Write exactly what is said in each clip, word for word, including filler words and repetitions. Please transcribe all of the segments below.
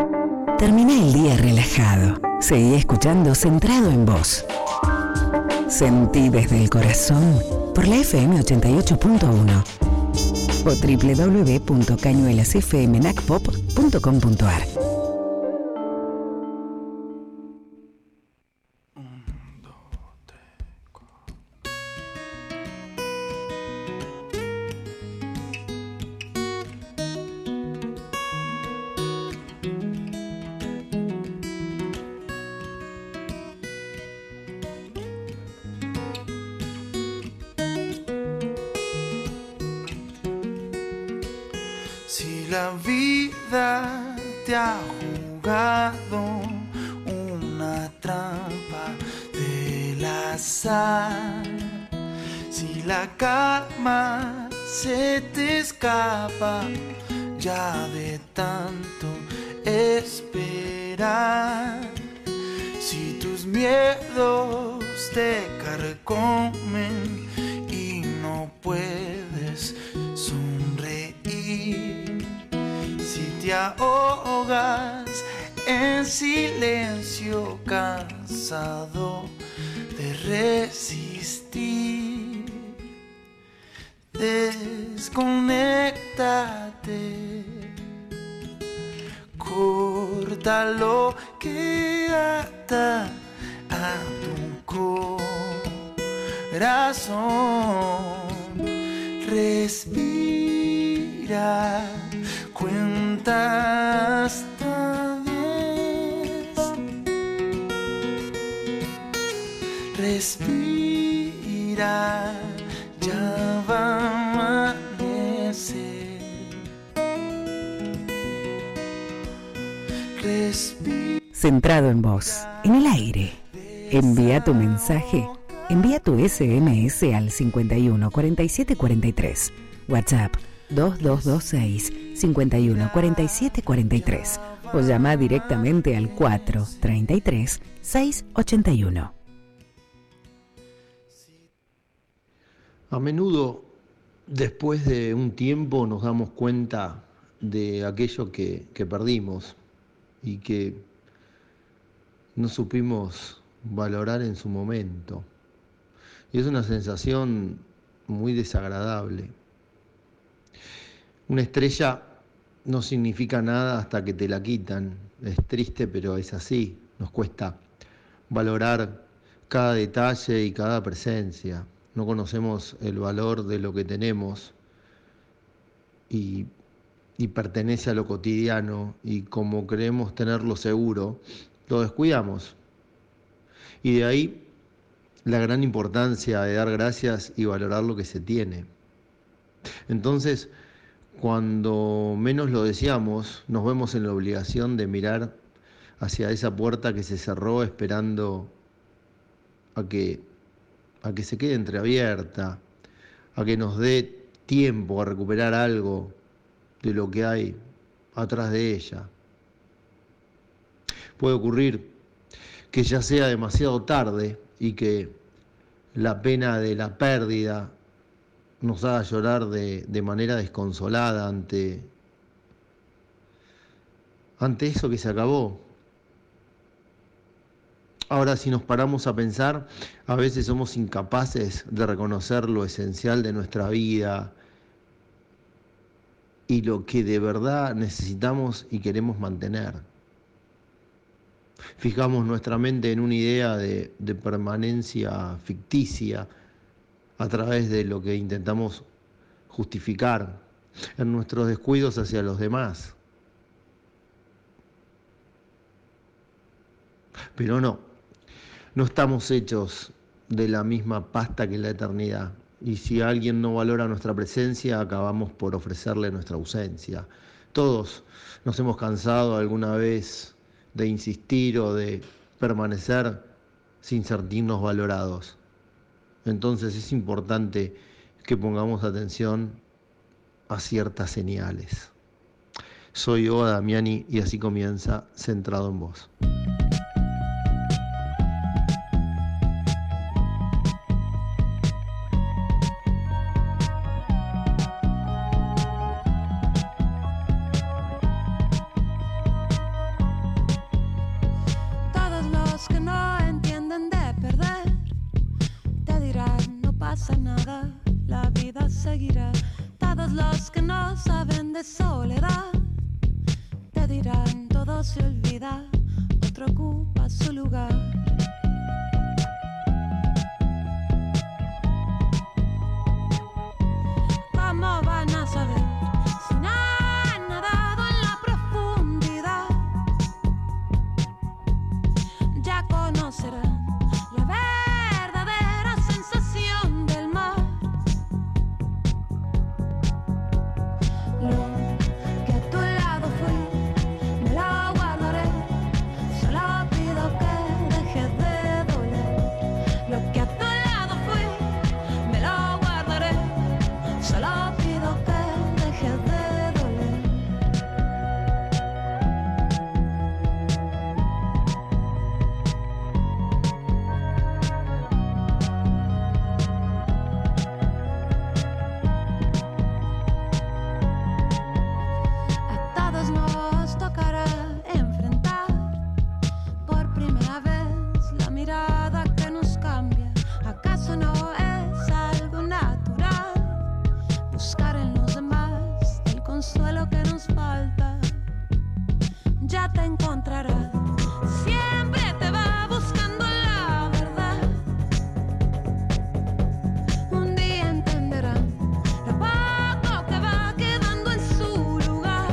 Termina el día relajado. Seguí escuchando Centrado en Vos. Sentí desde el corazón por la F M ochenta y ocho punto uno o doble u doble u doble u punto cañuelas f m n a c pop punto com punto a r. Si la vida te ha jugado una trampa del azar, si la calma se te escapa ya de tanto esperar, si tus miedos te carcomen y no puedes sonreír, si te ahogas en silencio cansado de resistir, desconéctate, corta lo que ata a tu corazón, respira, cuenta hasta diez, respira, ya va a amanecer, respira. Centrado en Vos, en el aire. Envía tu mensaje. Envía tu S M S al cincuenta y uno cuarenta y siete cuarenta y tres. WhatsApp dos dos dos seis cincuenta y uno cuarenta y siete cuarenta y tres. O llama directamente al cuatro treinta y tres seiscientos ochenta y uno. A menudo, después de un tiempo, nos damos cuenta de aquello que, que perdimos y que no supimos valorar en su momento. Y es una sensación muy desagradable. Una estrella no significa nada hasta que te la quitan. Es triste, pero es así. Nos cuesta valorar cada detalle y cada presencia. No conocemos el valor de lo que tenemos y, y pertenece a lo cotidiano, y como creemos tenerlo seguro, lo descuidamos. Y de ahí la gran importancia de dar gracias y valorar lo que se tiene. Entonces, cuando menos lo deseamos, nos vemos en la obligación de mirar hacia esa puerta que se cerró, esperando a que, a que se quede entreabierta, a que nos dé tiempo a recuperar algo de lo que hay atrás de ella. Puede ocurrir que ya sea demasiado tarde y que la pena de la pérdida nos haga llorar de, de manera desconsolada ante, ante eso que se acabó. Ahora, si nos paramos a pensar, a veces somos incapaces de reconocer lo esencial de nuestra vida y lo que de verdad necesitamos y queremos mantener. Fijamos nuestra mente en una idea de, de permanencia ficticia a través de lo que intentamos justificar en nuestros descuidos hacia los demás. Pero no, no estamos hechos de la misma pasta que la eternidad. Y si alguien no valora nuestra presencia, acabamos por ofrecerle nuestra ausencia. Todos nos hemos cansado alguna vez de insistir o de permanecer sin sentirnos valorados. Entonces es importante que pongamos atención a ciertas señales. Soy Oda Damiani y así comienza Centrado en Vos. soledad. Te dirán todo se olvida, otro ocupa su lugar. ¿Cómo van a saber si no han nadado en la profundidad? Ya conocerán la verdadera sensación del mar. Lo que a tu lado fui, me lo guardaré. Solo pido que dejes de doler. Lo que a tu lado fui, me lo guardaré. Solo pido que dejes de doler. A todos nos tocará enfrentar por primera vez la mirada que nos cambia. ¿Acaso no es algo natural buscar en los demás el consuelo que nos falta? Ya te encontrarás, siempre te va buscando la verdad. Un día entenderán lo poco que va quedando en su lugar.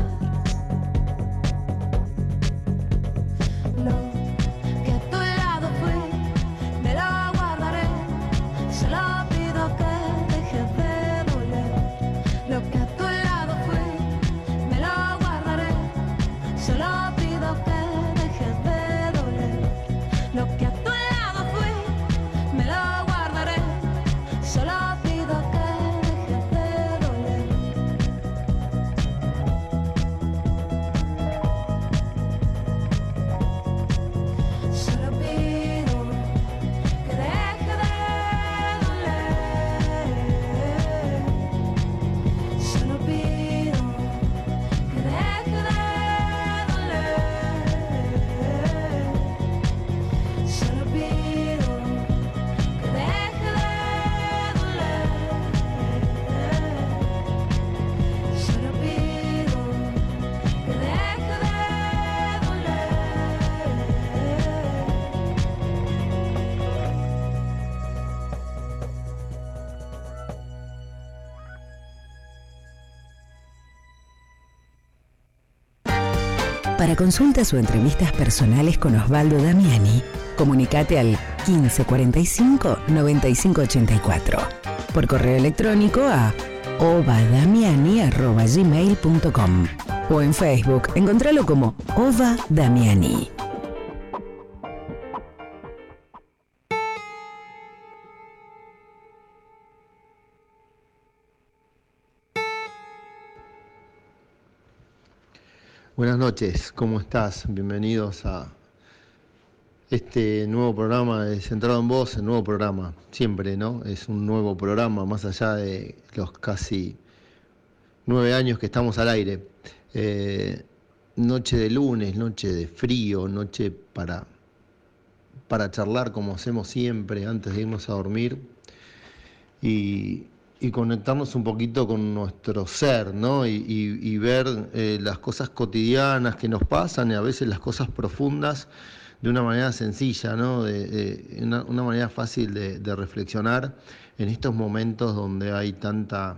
Lo que a tu lado fui, me lo guardaré. Solo pido que dejes de doler. Lo que a tu lado fui, me lo guardaré. Solo pido que dejes de doler. Lo que a tu lado fui, me lo guardaré. Solo pido que dejes de doler. Solo pido que deje de doler. Solo pido que deje de doler. Solo pido que deje de doler. Solo pido que deje de doler. Para consultas o entrevistas personales con Osvaldo Damiani, comunicate al quince cuarenta y cinco noventa y cinco ochenta y cuatro. Por correo electrónico a ovadamiani arroba gmail punto com o en Facebook, encontralo como Ova Damiani. Buenas noches, ¿cómo estás? Bienvenidos a este nuevo programa de Centrado en Vos, el nuevo programa, siempre, ¿no? Es un nuevo programa, más allá de los casi nueve años que estamos al aire. Eh, noche de lunes, noche de frío, noche para, para charlar como hacemos siempre antes de irnos a dormir y, y conectarnos un poquito con nuestro ser, ¿no? Y, y, y ver eh, las cosas cotidianas que nos pasan y a veces las cosas profundas de una manera sencilla, ¿no? De, de una, una manera fácil de, de reflexionar en estos momentos donde hay tanta,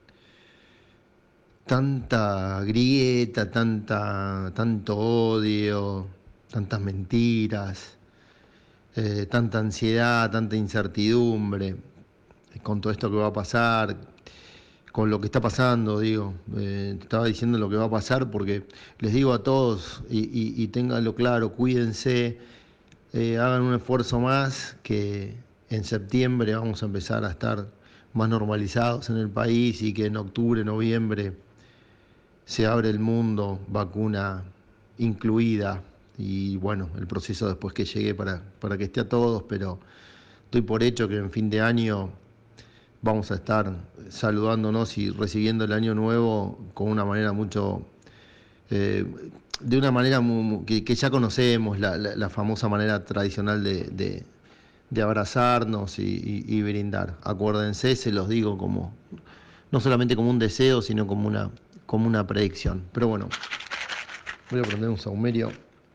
tanta grieta, tanta, tanto odio, tantas mentiras, eh, tanta ansiedad, tanta incertidumbre con todo esto que va a pasar, con lo que está pasando, digo, eh, te estaba diciendo lo que va a pasar porque les digo a todos y, y, y ténganlo claro, cuídense, eh, hagan un esfuerzo más, que en septiembre vamos a empezar a estar más normalizados en el país y que en octubre, noviembre se abre el mundo, vacuna incluida y bueno, el proceso después que llegue para, para que esté a todos, pero doy por hecho que en fin de año vamos a estar saludándonos y recibiendo el año nuevo con una manera mucho, eh, de una manera muy, que, que ya conocemos, la, la, la famosa manera tradicional de, de, de abrazarnos y, y, y brindar. Acuérdense, se los digo como, no solamente como un deseo, sino como una, como una predicción. Pero bueno, voy a prender un saumerio.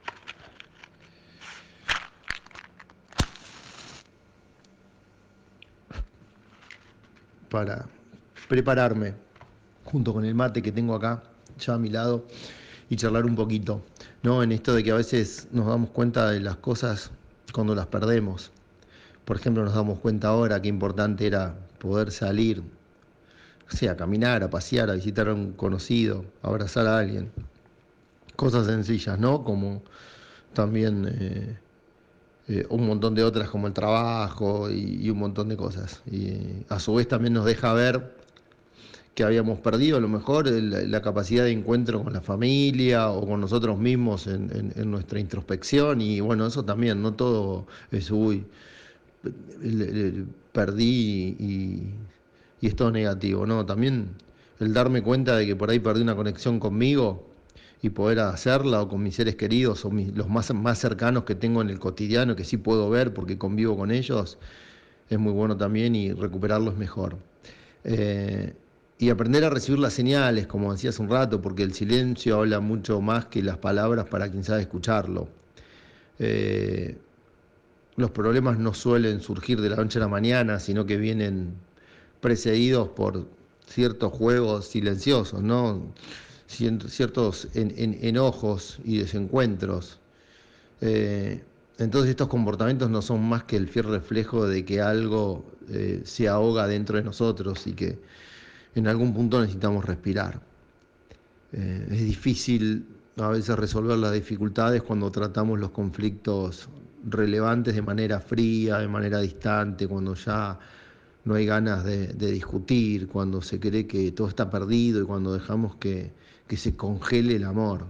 Para prepararme, junto con el mate que tengo acá, ya a mi lado, y charlar un poquito, ¿no? En esto de que a veces nos damos cuenta de las cosas cuando las perdemos. Por ejemplo, nos damos cuenta ahora qué importante era poder salir, o sea, a caminar, a pasear, a visitar a un conocido, a abrazar a alguien. Cosas sencillas, ¿no? Como también eh, eh, un montón de otras como el trabajo y, y un montón de cosas. Y a su vez también nos deja ver que habíamos perdido a lo mejor el, la capacidad de encuentro con la familia o con nosotros mismos en, en, en nuestra introspección. Y bueno, eso también, no todo es uy, el, el, perdí y, y es todo negativo, ¿no? También el darme cuenta de que por ahí perdí una conexión conmigo y poder hacerla, o con mis seres queridos, o mis, los más, más cercanos que tengo en el cotidiano, que sí puedo ver porque convivo con ellos, es muy bueno también, y recuperarlo es mejor. Eh, y aprender a recibir las señales, como decía hace un rato, porque el silencio habla mucho más que las palabras para quien sabe escucharlo. Eh, los problemas no suelen surgir de la noche a la mañana, sino que vienen precedidos por ciertos juegos silenciosos, ¿no? Ciertos en, en, enojos y desencuentros. Eh, entonces estos comportamientos no son más que el fiel reflejo de que algo eh, se ahoga dentro de nosotros y que en algún punto necesitamos respirar. Eh, es difícil a veces resolver las dificultades cuando tratamos los conflictos relevantes de manera fría, de manera distante, cuando ya no hay ganas de, de discutir, cuando se cree que todo está perdido y cuando dejamos que, que se congele el amor.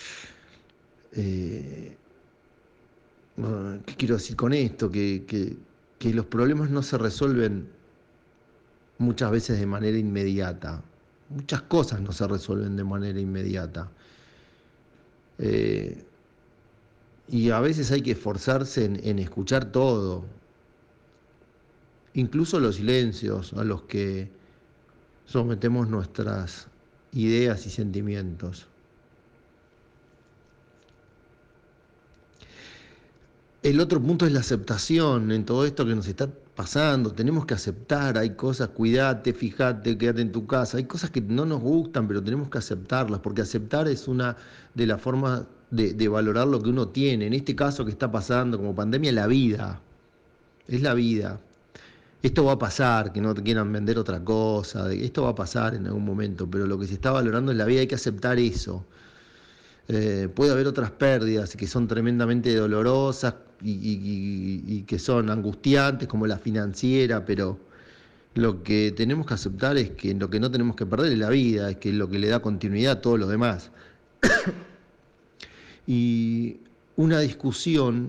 Eh, ¿Qué quiero decir con esto? Que, que, que los problemas no se resuelven muchas veces de manera inmediata. Muchas cosas no se resuelven de manera inmediata. Eh, y a veces hay que esforzarse en, en escuchar todo, incluso los silencios a los que sometemos nuestras ideas y sentimientos. El otro punto es la aceptación en todo esto que nos está pasando. Tenemos que aceptar, hay cosas, cuídate, fíjate, quédate en tu casa. Hay cosas que no nos gustan, pero tenemos que aceptarlas, porque aceptar es una de las formas de, de valorar lo que uno tiene. En este caso que está pasando como pandemia, la vida. Es la vida. Esto va a pasar, que no te quieran vender otra cosa, esto va a pasar en algún momento, pero lo que se está valorando es la vida, hay que aceptar eso. Eh, puede haber otras pérdidas que son tremendamente dolorosas y, y, y que son angustiantes, como la financiera, pero lo que tenemos que aceptar es que lo que no tenemos que perder es la vida, es que lo que le da continuidad a todo lo demás. Y una discusión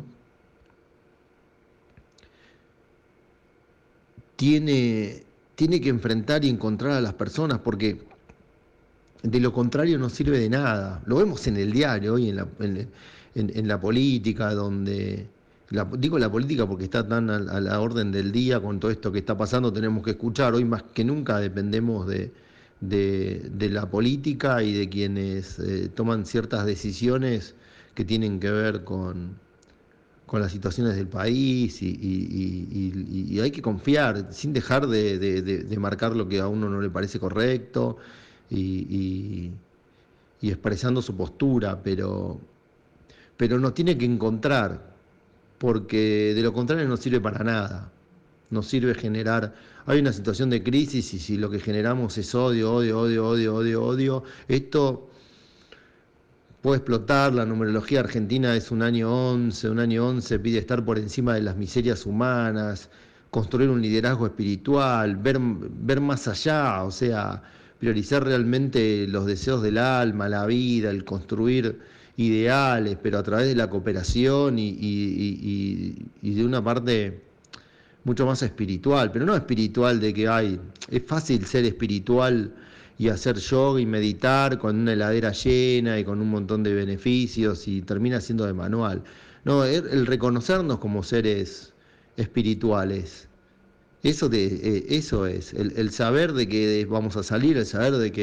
tiene, tiene que enfrentar y encontrar a las personas, porque de lo contrario no sirve de nada. Lo vemos en el diario hoy, en la, en, en, en la política, donde, la, digo la política porque está tan a, a la orden del día con todo esto que está pasando, tenemos que escuchar, hoy más que nunca dependemos de, de, de la política y de quienes eh, toman ciertas decisiones que tienen que ver con, con las situaciones del país, y, y, y, y hay que confiar, sin dejar de, de, de, de marcar lo que a uno no le parece correcto, Y, y, y expresando su postura, pero, pero nos tiene que encontrar, porque de lo contrario no sirve para nada. Nos sirve generar, hay una situación de crisis y si lo que generamos es odio, odio, odio, odio, odio, odio, esto puede explotar. La numerología argentina es un año once, un año once pide estar por encima de las miserias humanas, construir un liderazgo espiritual, ver, ver más allá, o sea, priorizar realmente los deseos del alma, la vida, el construir ideales, pero a través de la cooperación y, y, y, y de una parte mucho más espiritual, pero no espiritual de que hay, es fácil ser espiritual y hacer yoga y meditar con una heladera llena y con un montón de beneficios y termina siendo de manual. No, el reconocernos como seres espirituales. Eso, de, eh, eso es, el, el saber de que vamos a salir, el saber de que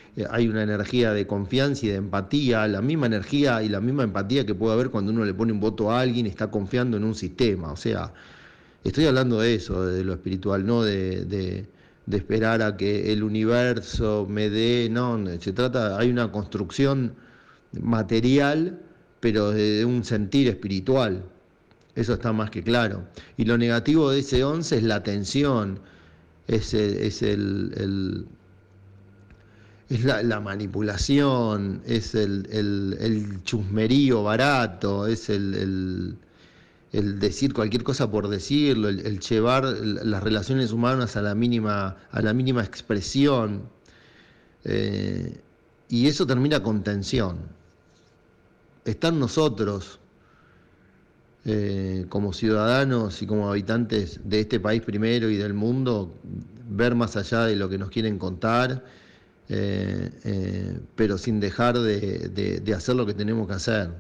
eh, hay una energía de confianza y de empatía, la misma energía y la misma empatía que puede haber cuando uno le pone un voto a alguien y está confiando en un sistema. O sea, estoy hablando de eso, de lo espiritual, no de, de, de esperar a que el universo me dé, no, se trata, hay una construcción material, pero de un sentir espiritual. Eso está más que claro. Y lo negativo de ese once es la tensión, es el, es el, el es la, la manipulación, es el, el, el chusmerío barato, es el, el, el decir cualquier cosa por decirlo, el, el llevar las relaciones humanas a la mínima, a la mínima expresión. Eh, y eso termina con tensión. Están nosotros, eh, como ciudadanos y como habitantes de este país primero y del mundo, ver más allá de lo que nos quieren contar, eh, eh, pero sin dejar de, de, de hacer lo que tenemos que hacer.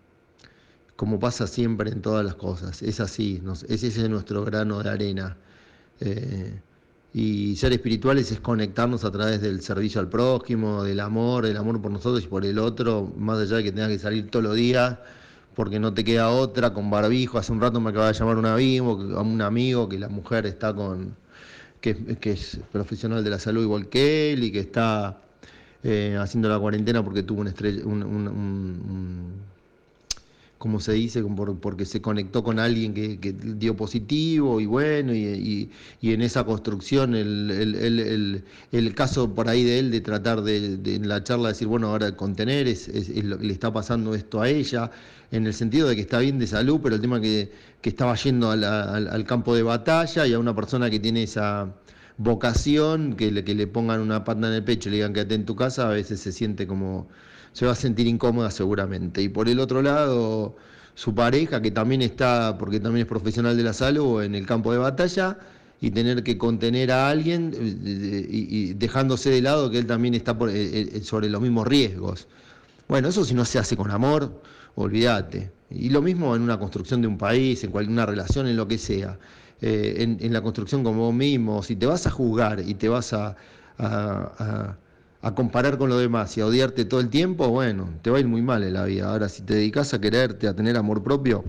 Como pasa siempre en todas las cosas, es así, nos, ese es nuestro grano de arena. Eh, y ser espirituales es conectarnos a través del servicio al prójimo, del amor, del amor por nosotros y por el otro, más allá de que tengas que salir todos los días porque no te queda otra, con barbijo. Hace un rato me acaba de llamar un amigo, un amigo que la mujer está con, que, que es profesional de la salud igual que él y que está eh, haciendo la cuarentena porque tuvo un estrella, un, un, un, un como se dice, porque se conectó con alguien que, que dio positivo y bueno, y, y, y en esa construcción el, el, el, el, el caso por ahí de él de tratar de, de en la charla decir, bueno, ahora contener es, es, es lo que le está pasando esto a ella, en el sentido de que está bien de salud, pero el tema que, que estaba yendo a la, al, al campo de batalla y a una persona que tiene esa vocación, que le, que le pongan una pata en el pecho y le digan quédate en tu casa, a veces se siente como... se va a sentir incómoda seguramente. Y por el otro lado, su pareja, que también está, porque también es profesional de la salud, en el campo de batalla, y tener que contener a alguien y, y dejándose de lado que él también está por, eh, sobre los mismos riesgos. Bueno, eso si no se hace con amor, olvídate. Y lo mismo en una construcción de un país, en cualquier relación, en lo que sea. Eh, en, en la construcción con vos mismo, si te vas a juzgar y te vas a... a, a a comparar con lo demás y a odiarte todo el tiempo, bueno, te va a ir muy mal en la vida. Ahora, si te dedicas a quererte, a tener amor propio,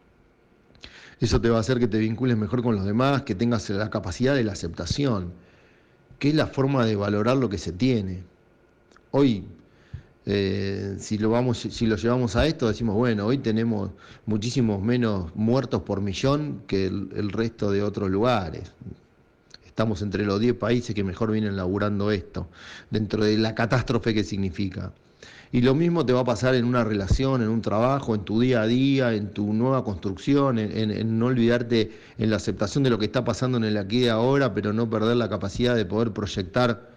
eso te va a hacer que te vincules mejor con los demás, que tengas la capacidad de la aceptación, que es la forma de valorar lo que se tiene. Hoy, eh, si lo vamos, si lo llevamos a esto, decimos, bueno, hoy tenemos muchísimos menos muertos por millón que el, el resto de otros lugares. Estamos entre los diez países que mejor vienen laburando esto, dentro de la catástrofe que significa. Y lo mismo te va a pasar en una relación, en un trabajo, en tu día a día, en tu nueva construcción, en, en, en no olvidarte en la aceptación de lo que está pasando en el aquí y ahora, pero no perder la capacidad de poder proyectar,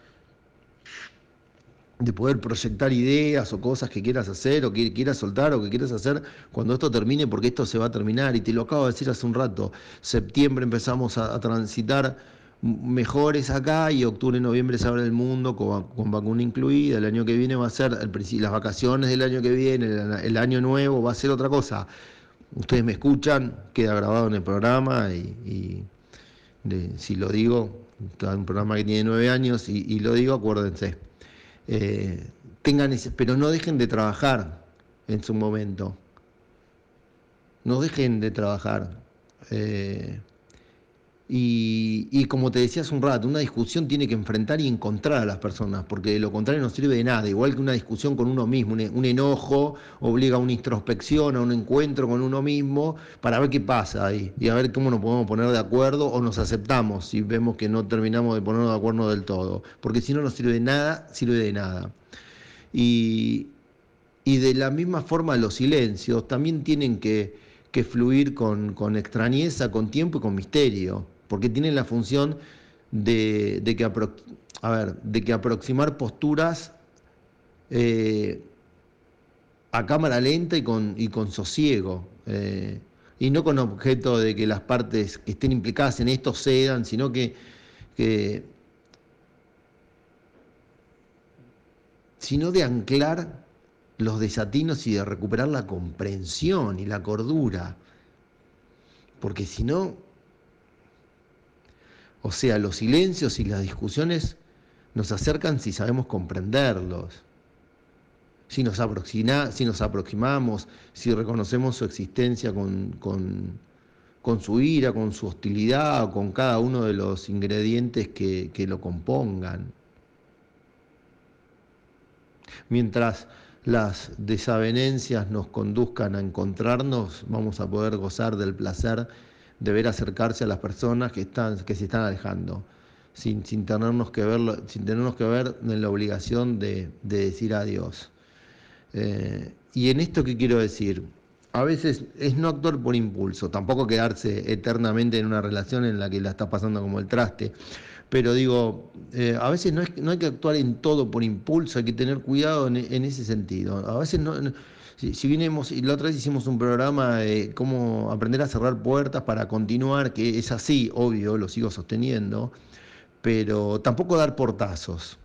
de poder proyectar ideas o cosas que quieras hacer o que quieras soltar o que quieras hacer cuando esto termine, porque esto se va a terminar. Y te lo acabo de decir hace un rato, septiembre empezamos a, a transitar mejores acá y octubre, noviembre se abre el mundo con, con vacuna incluida. El año que viene va a ser, el, las vacaciones del año que viene, el, el año nuevo va a ser otra cosa. Ustedes me escuchan, queda grabado en el programa y, y de, si lo digo, un programa que tiene nueve años y, y lo digo, acuérdense. Eh, tengan ese, pero no dejen de trabajar en su momento. No dejen de trabajar. Eh, Y, y como te decía hace un rato, una discusión tiene que enfrentar y encontrar a las personas, porque de lo contrario no sirve de nada, igual que una discusión con uno mismo, un, un enojo obliga a una introspección, a un encuentro con uno mismo, para ver qué pasa ahí, y a ver cómo nos podemos poner de acuerdo o nos aceptamos si vemos que no terminamos de ponernos de acuerdo del todo, porque si no no sirve de nada, sirve de nada. Y, y de la misma forma los silencios también tienen que, que fluir con, con extrañeza, con tiempo y con misterio, porque tienen la función de, de, que, apro a ver, de que aproximar posturas eh, a cámara lenta y con, y con sosiego, eh, y no con objeto de que las partes que estén implicadas en esto cedan, sino que, que sino de anclar los desatinos y de recuperar la comprensión y la cordura, porque si no, o sea, los silencios y las discusiones nos acercan si sabemos comprenderlos. Si nos, aproxima, si nos aproximamos, si reconocemos su existencia con, con, con su ira, con su hostilidad, o con cada uno de los ingredientes que, que lo compongan. Mientras las desavenencias nos conduzcan a encontrarnos, vamos a poder gozar del placer de ver acercarse a las personas que, están, que se están alejando, sin, sin, tenernos que verlo, sin tenernos que ver en la obligación de, de decir adiós. Eh, y en esto, ¿qué quiero decir? A veces es no actuar por impulso, tampoco quedarse eternamente en una relación en la que la está pasando como el traste, pero digo, eh, a veces no, es, no hay que actuar en todo por impulso, hay que tener cuidado en, en ese sentido. A veces no, no si, si vinimos, y la otra vez hicimos un programa de cómo aprender a cerrar puertas para continuar, que es así, obvio, lo sigo sosteniendo, pero tampoco dar portazos.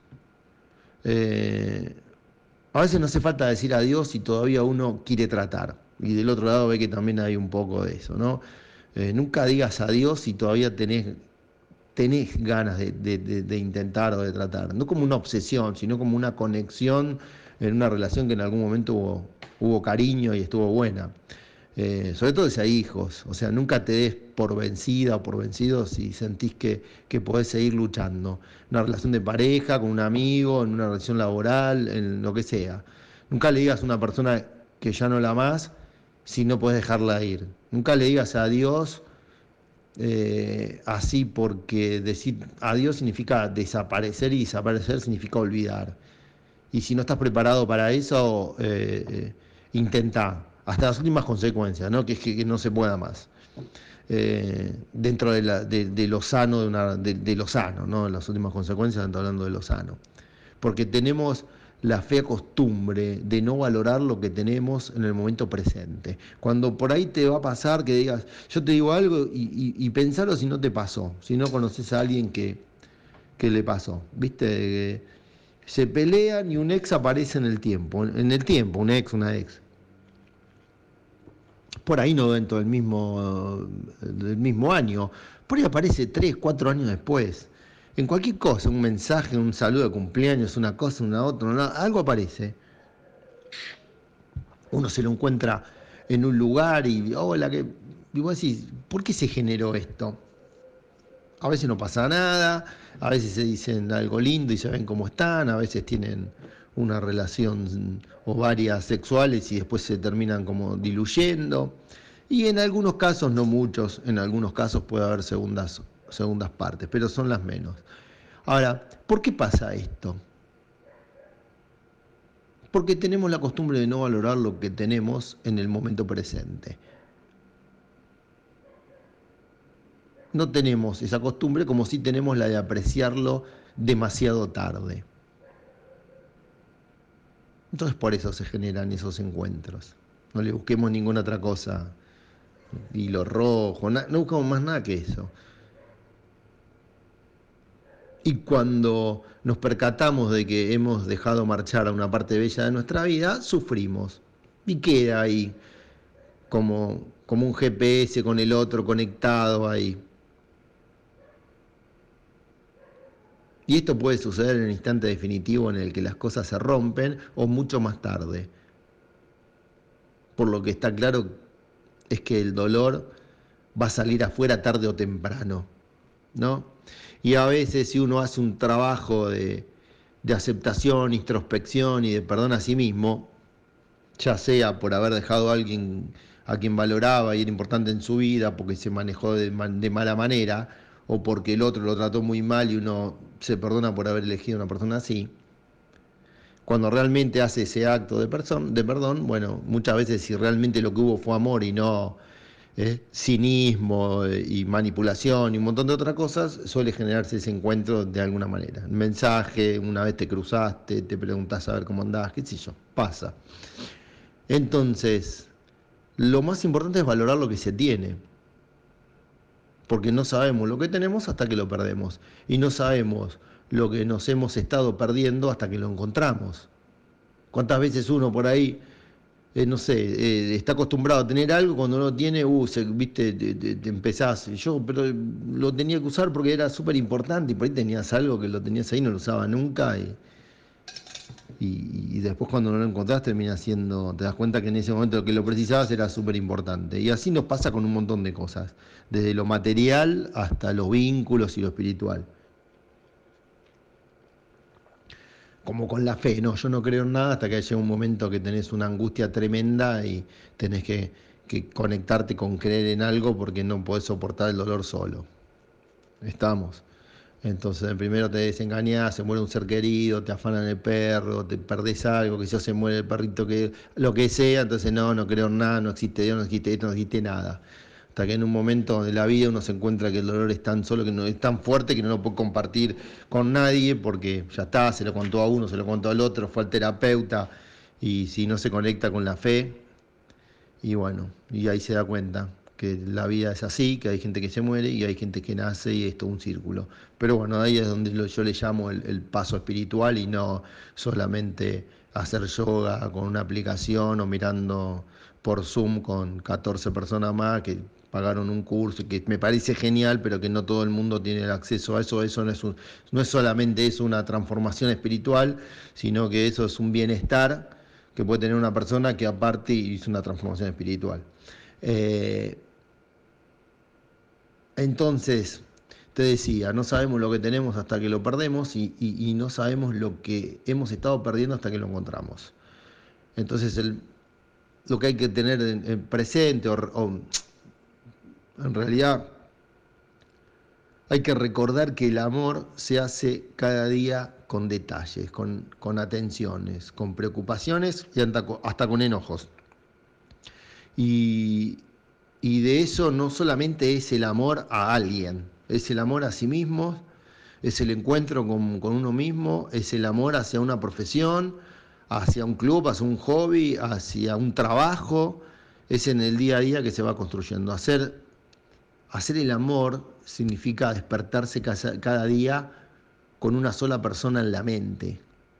Eh, A veces no hace falta decir adiós si todavía uno quiere tratar. Y del otro lado ve que también hay un poco de eso, ¿no? Eh, nunca digas adiós si todavía tenés, tenés ganas de, de, de, de intentar o de tratar. No como una obsesión, sino como una conexión en una relación que en algún momento hubo, hubo cariño y estuvo buena. Eh, sobre todo si hay hijos. O sea, nunca te des por vencida o por vencido si sentís que, que podés seguir luchando. Una relación de pareja, con un amigo, en una relación laboral, en lo que sea. Nunca le digas a una persona que ya no la amás si no podés dejarla ir. Nunca le digas adiós eh, así, porque decir adiós significa desaparecer, y desaparecer significa olvidar. Y si no estás preparado para eso, eh, eh, intentá. Hasta las últimas consecuencias, ¿no? Que es que, que no se pueda más. Eh, dentro de, la, de, de lo sano, de, una, de, de lo sano, ¿no? Las últimas consecuencias, estoy hablando de lo sano. Porque tenemos la fea costumbre de no valorar lo que tenemos en el momento presente. Cuando por ahí te va a pasar que digas, yo te digo algo y, y, y pensalo si no te pasó, si no conoces a alguien que, que le pasó. ¿Viste? Que se pelean y un ex aparece en el tiempo, en el tiempo, un ex, una ex. Por ahí no dentro del mismo, del mismo año, por ahí aparece tres, cuatro años después. En cualquier cosa, un mensaje, un saludo de cumpleaños, una cosa, una otra, una, algo aparece. Uno se lo encuentra en un lugar y, hola, que, y vos decís, ¿por qué se generó esto? A veces no pasa nada, a veces se dicen algo lindo y se ven cómo están, a veces tienen una relación o varias sexuales y después se terminan como diluyendo. Y en algunos casos, no muchos, en algunos casos puede haber segundas, segundas partes, pero son las menos. Ahora, ¿por qué pasa esto? Porque tenemos la costumbre de no valorar lo que tenemos en el momento presente. No tenemos esa costumbre, como si tenemos la de apreciarlo demasiado tarde. Entonces por eso se generan esos encuentros. No le busquemos ninguna otra cosa, hilo rojo, na, no buscamos más nada que eso. Y cuando nos percatamos de que hemos dejado marchar a una parte bella de nuestra vida, sufrimos. Y queda ahí, como, como un G P S con el otro conectado ahí. Y esto puede suceder en el instante definitivo en el que las cosas se rompen o mucho más tarde. Por lo que está claro es que el dolor va a salir afuera tarde o temprano, ¿no? Y a veces si uno hace un trabajo de, de aceptación, introspección y de perdón a sí mismo, ya sea por haber dejado a alguien a quien valoraba y era importante en su vida porque se manejó de, de mala manera, o porque el otro lo trató muy mal y uno se perdona por haber elegido a una persona así, cuando realmente hace ese acto de, person- de perdón, bueno, muchas veces si realmente lo que hubo fue amor y no eh, cinismo eh, y manipulación y un montón de otras cosas, suele generarse ese encuentro de alguna manera. Un mensaje, una vez te cruzaste, te preguntás a ver cómo andás, qué sé yo, pasa. Entonces, lo más importante es valorar lo que se tiene. Porque no sabemos lo que tenemos hasta que lo perdemos. Y no sabemos lo que nos hemos estado perdiendo hasta que lo encontramos. ¿Cuántas veces uno por ahí eh, no sé, eh, está acostumbrado a tener algo, cuando no lo tiene, uh, se, viste, te, te, te empezás. Yo, pero lo tenía que usar porque era súper importante y por ahí tenías algo que lo tenías ahí, no lo usaba nunca y, y, y después cuando no lo encontrás termina siendo, te das cuenta que en ese momento que lo precisabas era súper importante. Y así nos pasa con un montón de cosas, desde lo material hasta los vínculos y lo espiritual. Como con la fe, no, yo no creo en nada hasta que llega un momento que tenés una angustia tremenda y tenés que, que conectarte con creer en algo porque no podés soportar el dolor solo. Estamos. Entonces primero te desengañás, se muere un ser querido, te afanan el perro, te perdés algo, que ya se muere el perrito, que lo que sea, entonces no, no creo en nada, no existe Dios, no existe esto, no existe nada. Hasta que en un momento de la vida uno se encuentra que el dolor es tan solo, que no es tan fuerte que no lo puede compartir con nadie porque ya está, se lo contó a uno, se lo contó al otro, fue al terapeuta y si no se conecta con la fe y bueno, y ahí se da cuenta que la vida es así, que hay gente que se muere y hay gente que nace y es todo un círculo. Pero bueno, ahí es donde yo le llamo el, el paso espiritual y no solamente hacer yoga con una aplicación o mirando por Zoom con catorce personas más que pagaron un curso que me parece genial, pero que no todo el mundo tiene el acceso a eso. Eso no es, un, no es solamente eso una transformación espiritual, sino que eso es un bienestar que puede tener una persona que aparte hizo una transformación espiritual. Eh, entonces, te decía, no sabemos lo que tenemos hasta que lo perdemos y, y, y no sabemos lo que hemos estado perdiendo hasta que lo encontramos. Entonces, el, lo que hay que tener en, en presente o, o en realidad hay que recordar que el amor se hace cada día con detalles, con, con atenciones, con preocupaciones y hasta, hasta con enojos. Y, y de eso no solamente es el amor a alguien, es el amor a sí mismo, es el encuentro con, con uno mismo, es el amor hacia una profesión, hacia un club, hacia un hobby, hacia un trabajo. Es en el día a día que se va construyendo. Hacer, hacer el amor significa despertarse cada, cada día con una sola persona en la mente.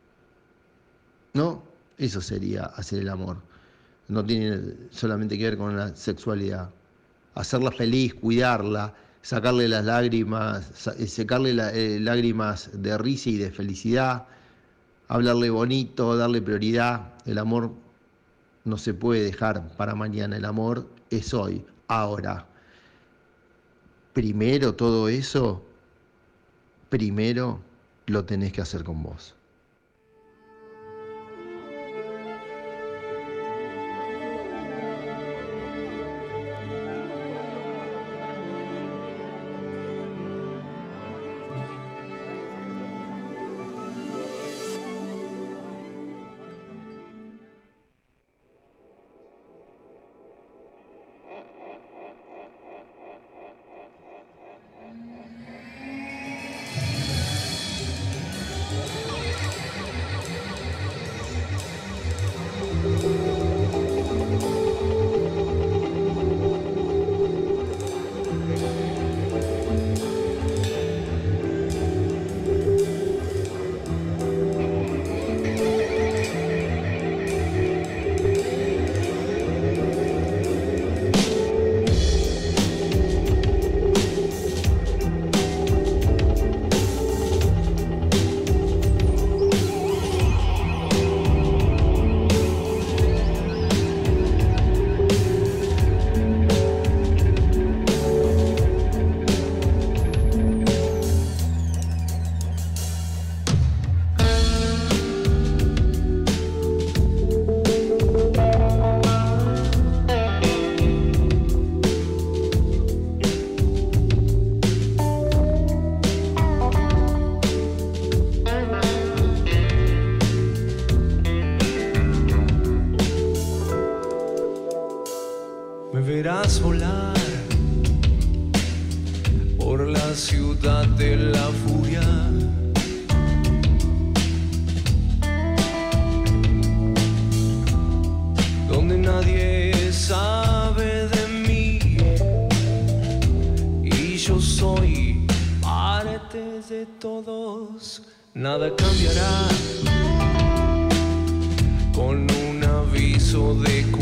¿No? Eso sería hacer el amor. No tiene solamente que ver con la sexualidad. Hacerla feliz, cuidarla, sacarle las lágrimas, sacarle las eh, lágrimas de risa y de felicidad, hablarle bonito, darle prioridad. El amor no se puede dejar para mañana, el amor es hoy, ahora. Primero todo eso, primero lo tenés que hacer con vos. Volar por la ciudad de la furia, donde nadie sabe de mí y yo soy parte de todos. Nada cambiará con un aviso de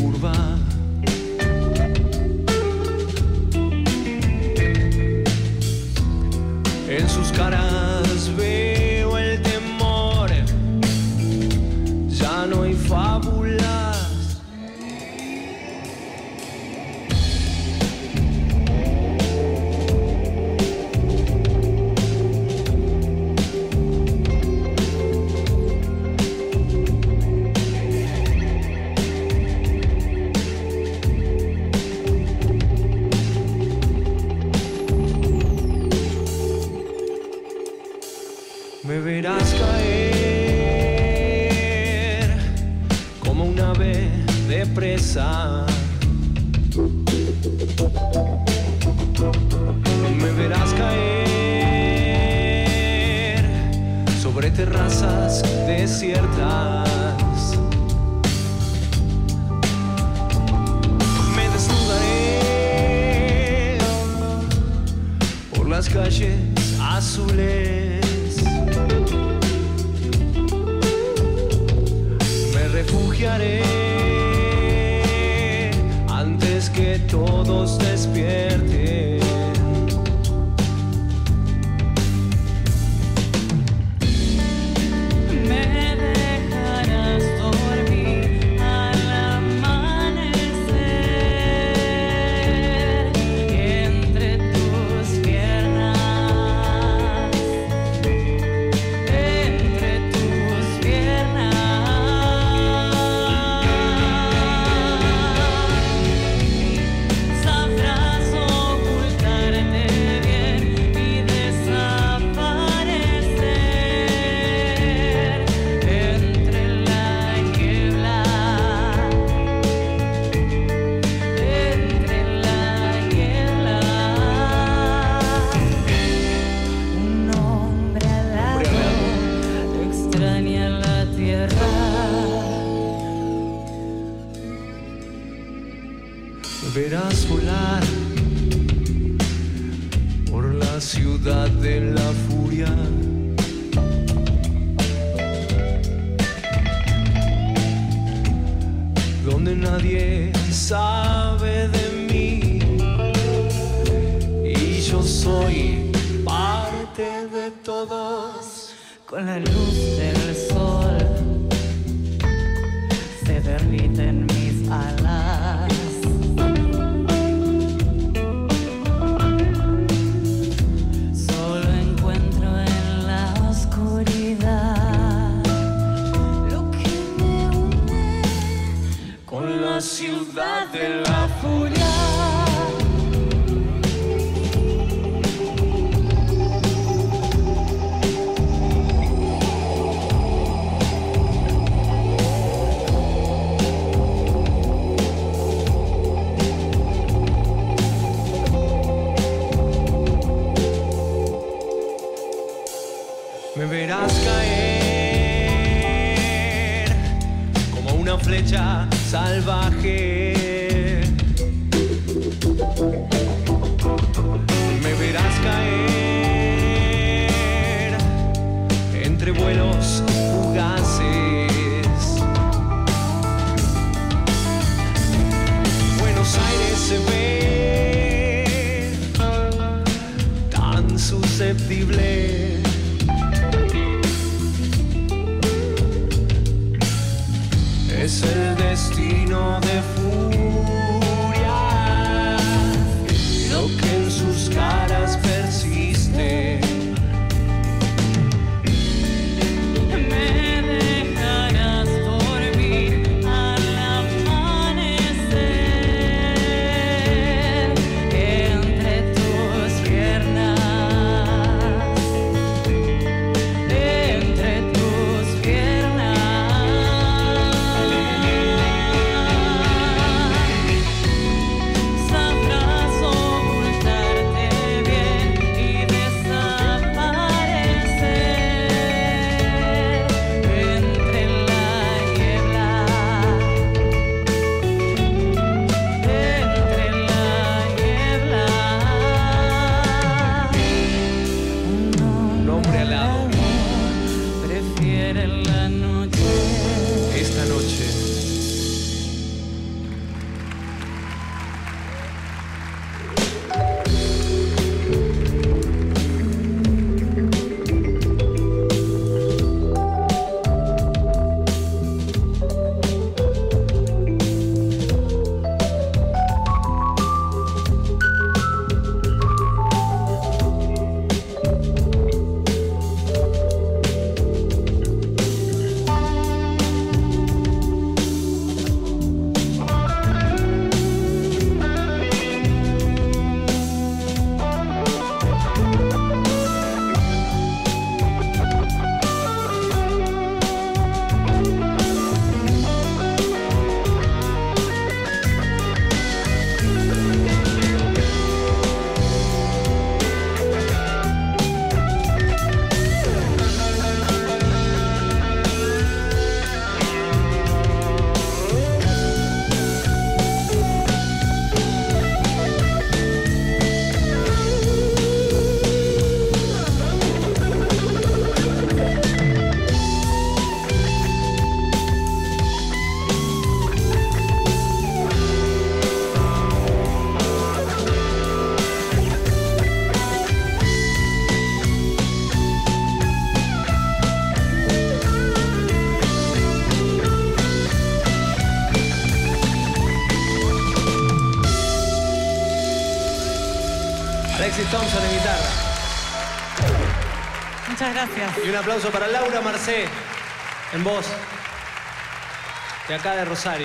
depresa. Me verás caer sobre terrazas desiertas. Me desnudaré por las calles azules. Me refugiaré antes que todos despierten. Verás volar por la ciudad de la furia. Donde nadie sabe de mí y yo soy parte de todos. Con la luz del sol se derriten mis alas. Ciudad de la furia. Me verás caer como una flecha salvaje. Me verás caer entre vuelos fugaces. Buenos Aires se ve tan susceptible. Es el destino de furia, lo que en sus caras persiste. Alexis Thompson en guitarra. Muchas gracias. Y un aplauso para Laura Marcé en voz, de acá de Rosario.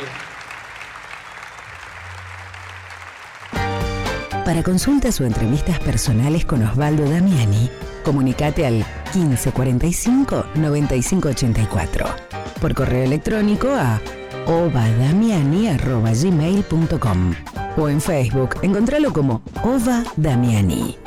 Para consultas o entrevistas personales con Osvaldo Damiani, comunicate al quince cuarenta y cinco noventa y cinco ochenta y cuatro. Por correo electrónico a ovadamiani arroba gmail punto com o en Facebook, encontralo como Ova Damiani.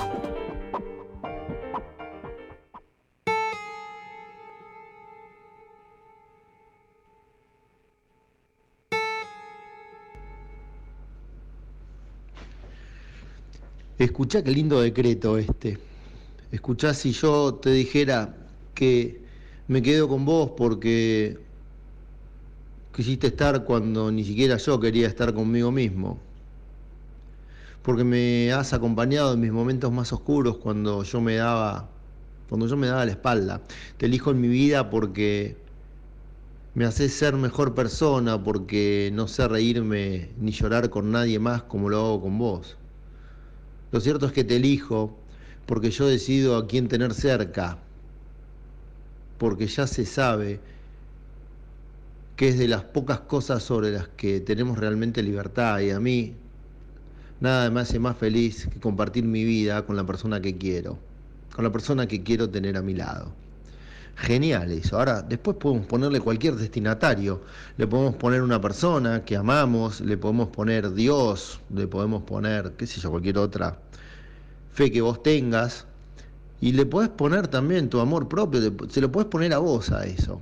Escuchá qué lindo decreto este. Escuchá si yo te dijera que me quedo con vos porque quisiste estar cuando ni siquiera yo quería estar conmigo mismo. Porque me has acompañado en mis momentos más oscuros cuando yo me daba, cuando yo me daba la espalda. Te elijo en mi vida porque me haces ser mejor persona, porque no sé reírme ni llorar con nadie más como lo hago con vos. Lo cierto es que te elijo porque yo decido a quién tener cerca, porque ya se sabe que es de las pocas cosas sobre las que tenemos realmente libertad, y a mí nada me hace más feliz que compartir mi vida con la persona que quiero, con la persona que quiero tener a mi lado. Genial eso. Ahora, después podemos ponerle cualquier destinatario. Le podemos poner una persona que amamos, le podemos poner Dios, le podemos poner, qué sé yo, cualquier otra fe que vos tengas. Y le podés poner también tu amor propio, se lo podés poner a vos a eso.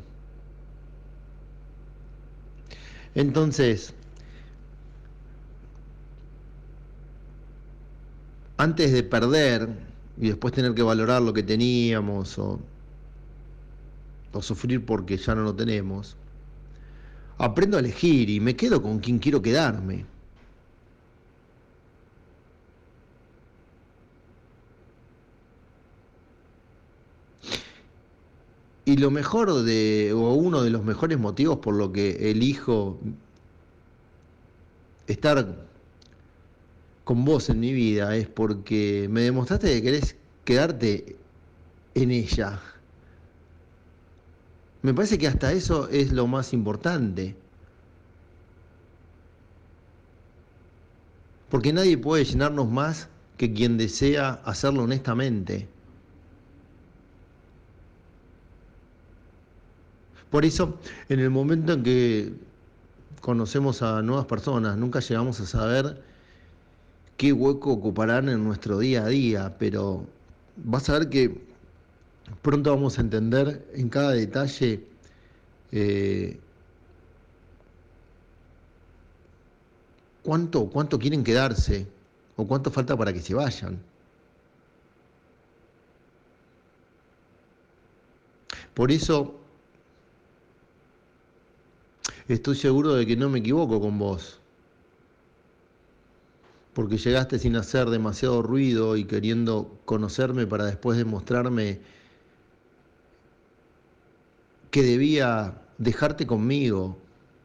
Entonces, antes de perder y después tener que valorar lo que teníamos o... o sufrir porque ya no lo tenemos, aprendo a elegir y me quedo con quien quiero quedarme. Y lo mejor de, o uno de los mejores motivos por lo que elijo estar con vos en mi vida es porque me demostraste que querés quedarte en ella. Me parece que hasta eso es lo más importante. Porque nadie puede llenarnos más que quien desea hacerlo honestamente. Por eso, en el momento en que conocemos a nuevas personas, nunca llegamos a saber qué hueco ocuparán en nuestro día a día, pero vas a ver que pronto vamos a entender en cada detalle eh, cuánto, cuánto quieren quedarse o cuánto falta para que se vayan. Por eso estoy seguro de que no me equivoco con vos, porque llegaste sin hacer demasiado ruido y queriendo conocerme para después demostrarme que debía dejarte conmigo,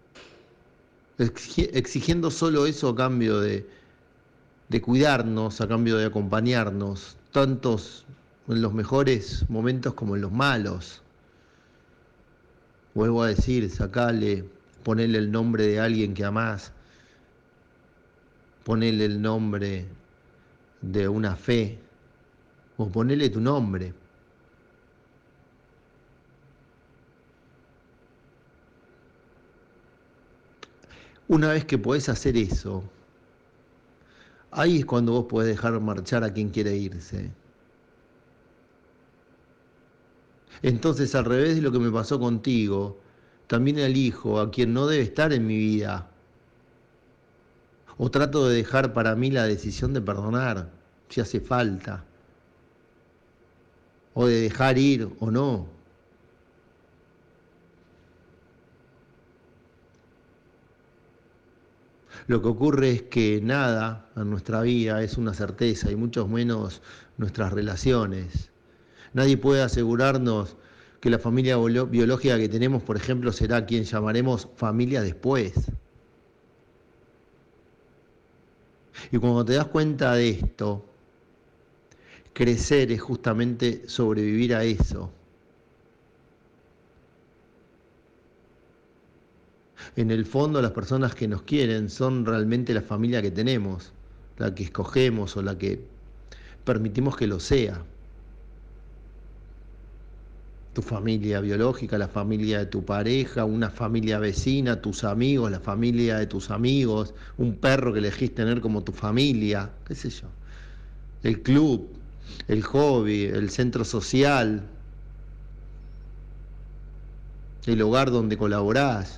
exigiendo solo eso a cambio de, de cuidarnos, a cambio de acompañarnos, tantos en los mejores momentos como en los malos. Vuelvo a decir, sacale, ponele el nombre de alguien que amás, ponele el nombre de una fe, o ponele tu nombre. Una vez que podés hacer eso, ahí es cuando vos podés dejar marchar a quien quiere irse. Entonces, al revés de lo que me pasó contigo, también elijo a quien no debe estar en mi vida. O trato de dejar para mí la decisión de perdonar, si hace falta. O de dejar ir o no. Lo que ocurre es que nada en nuestra vida es una certeza, y mucho menos nuestras relaciones. Nadie puede asegurarnos que la familia biológica que tenemos, por ejemplo, será quien llamaremos familia después. Y cuando te das cuenta de esto, crecer es justamente sobrevivir a eso. En el fondo, las personas que nos quieren son realmente la familia que tenemos, la que escogemos o la que permitimos que lo sea. Tu familia biológica, la familia de tu pareja, una familia vecina, tus amigos, la familia de tus amigos, un perro que elegís tener como tu familia, qué sé yo. El club, el hobby, el centro social, el hogar donde colaborás.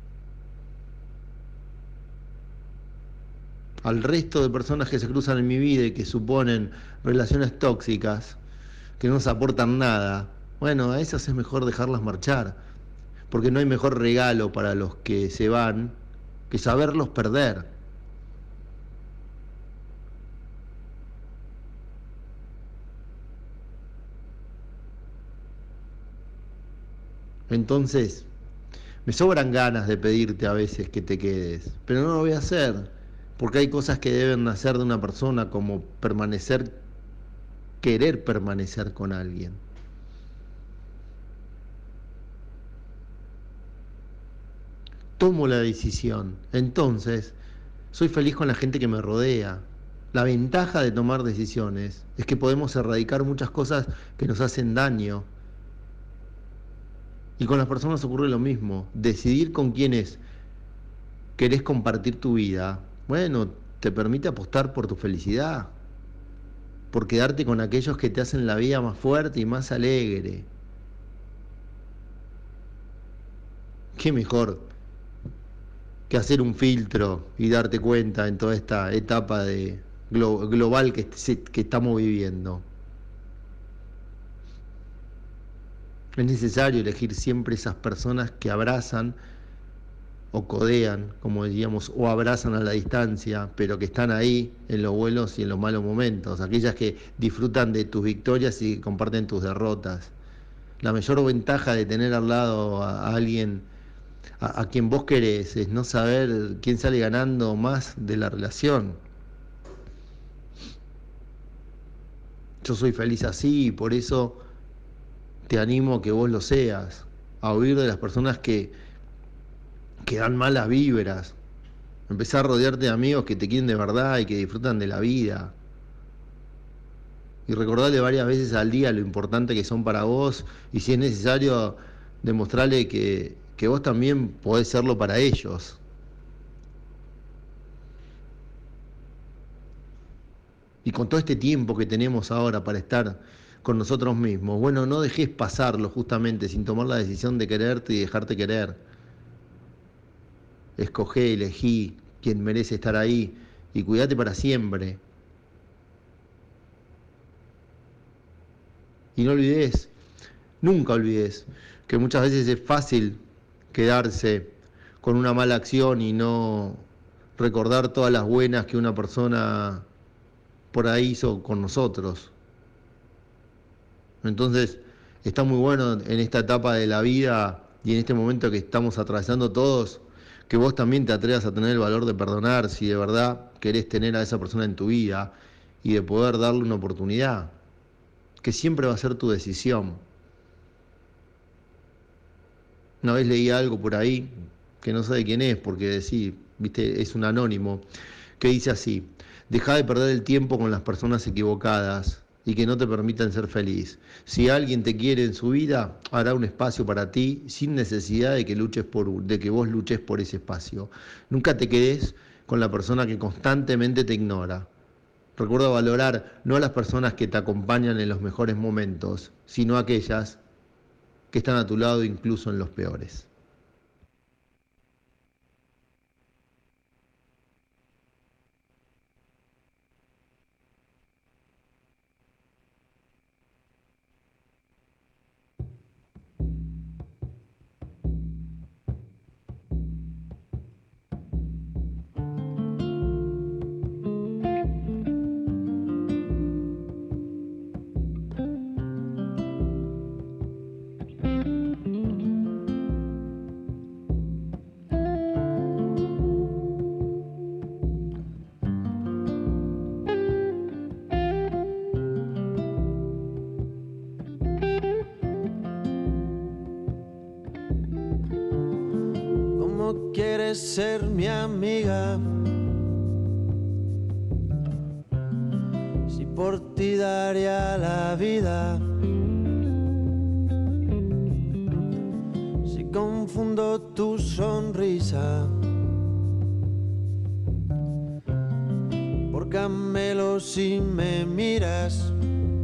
Al resto de personas que se cruzan en mi vida y que suponen relaciones tóxicas, que no nos aportan nada, bueno, a esas es mejor dejarlas marchar, porque no hay mejor regalo para los que se van que saberlos perder. Entonces, me sobran ganas de pedirte a veces que te quedes, pero no lo voy a hacer, porque hay cosas que deben nacer de una persona, como permanecer, querer permanecer con alguien. Tomo la decisión, entonces soy feliz con la gente que me rodea. La ventaja de tomar decisiones es que podemos erradicar muchas cosas que nos hacen daño. Y con las personas ocurre lo mismo. Decidir con quiénes querés compartir tu vida, bueno, te permite apostar por tu felicidad, por quedarte con aquellos que te hacen la vida más fuerte y más alegre. ¿Qué mejor que hacer un filtro y darte cuenta en toda esta etapa de glo- global que, que estamos viviendo? Es necesario elegir siempre esas personas que abrazan o codean, como diríamos, o abrazan a la distancia, pero que están ahí en los buenos y en los malos momentos, aquellas que disfrutan de tus victorias y comparten tus derrotas. La mayor ventaja de tener al lado a, a alguien a, a quien vos querés es no saber quién sale ganando más de la relación. Yo soy feliz así y por eso te animo a que vos lo seas, a huir de las personas que, que dan malas vibras. Empezar a rodearte de amigos que te quieren de verdad y que disfrutan de la vida. Y recordarle varias veces al día lo importante que son para vos y si es necesario demostrarle que, que vos también podés serlo para ellos. Y con todo este tiempo que tenemos ahora para estar con nosotros mismos, bueno, no dejes pasarlo justamente sin tomar la decisión de quererte y dejarte querer. Escogé, elegí quien merece estar ahí y cuídate para siempre. Y no olvides, nunca olvides, que muchas veces es fácil quedarse con una mala acción y no recordar todas las buenas que una persona por ahí hizo con nosotros. Entonces, está muy bueno en esta etapa de la vida y en este momento que estamos atravesando todos, que vos también te atrevas a tener el valor de perdonar si de verdad querés tener a esa persona en tu vida y de poder darle una oportunidad, que siempre va a ser tu decisión. Una vez leí algo por ahí, que no sé de quién es, porque decís, viste, es un anónimo, que dice así: dejá de perder el tiempo con las personas equivocadas y que no te permitan ser feliz. Si alguien te quiere en su vida, hará un espacio para ti sin necesidad de que luches por, de que vos luches por ese espacio. Nunca te quedes con la persona que constantemente te ignora. Recuerda valorar no a las personas que te acompañan en los mejores momentos, sino a aquellas que están a tu lado incluso en los peores. ser mi amiga, si por ti daría la vida, si confundo tu sonrisa por camelo si me miras,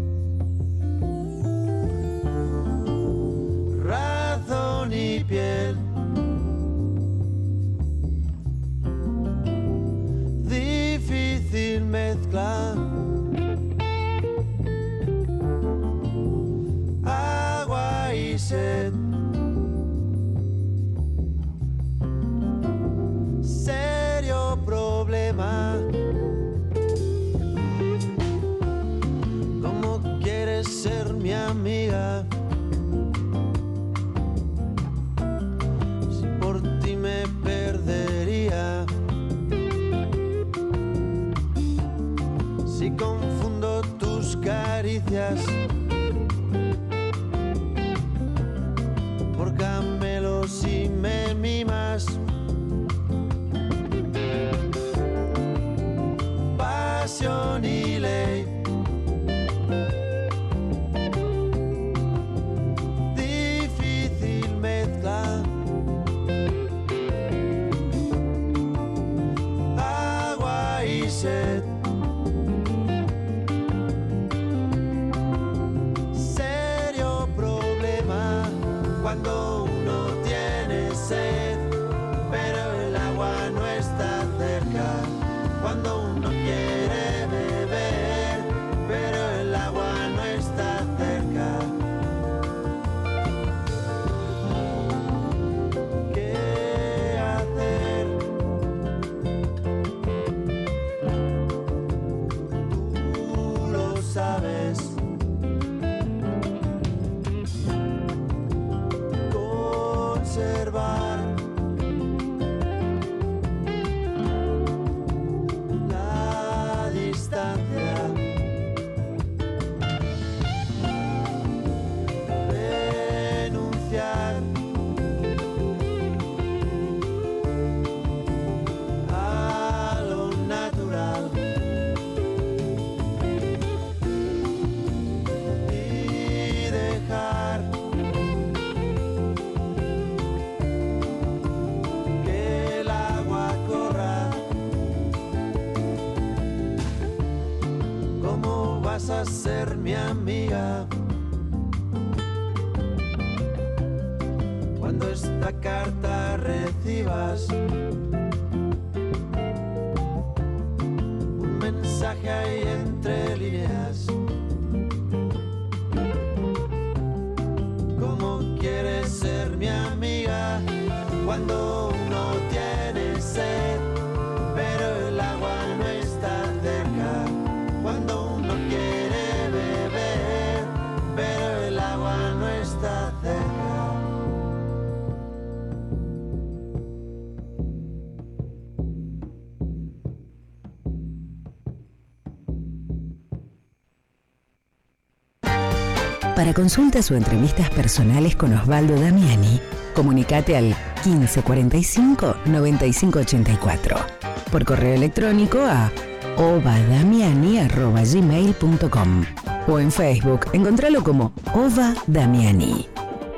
razón y piel, difícil mezcla, agua y sed, serio problema. ¿Cómo quieres ser mi amiga? Si por ti me perdería, si confundo tus caricias por camelos si me mimas, pasión y ley, difícil mezcla, agua y sed, serio problema cuando uno tiene sed, pero el agua no está cerca, cuando uno quiere beber, pero el agua no está cerca. ¿Qué hacer? Tú lo sabes. Conservar la distancia, renunciar a lo natural y dejar que el agua corra. ¿Cómo vas a ser mi amiga cuando esta carta recibas un mensaje ahí entre líneas? ¿Cómo quieres ser mi amiga cuando uno tiene sed, pero el agua no está cerca? Cuando uno quiere beber, pero el agua no está cerca. Para consultas o entrevistas personales con Osvaldo Damiani, comunicate al quince cuarenta y cinco noventa y cinco ochenta y cuatro. Por correo electrónico a ovadamiani arroba gmail punto com o en Facebook, encontralo como Ova Damiani.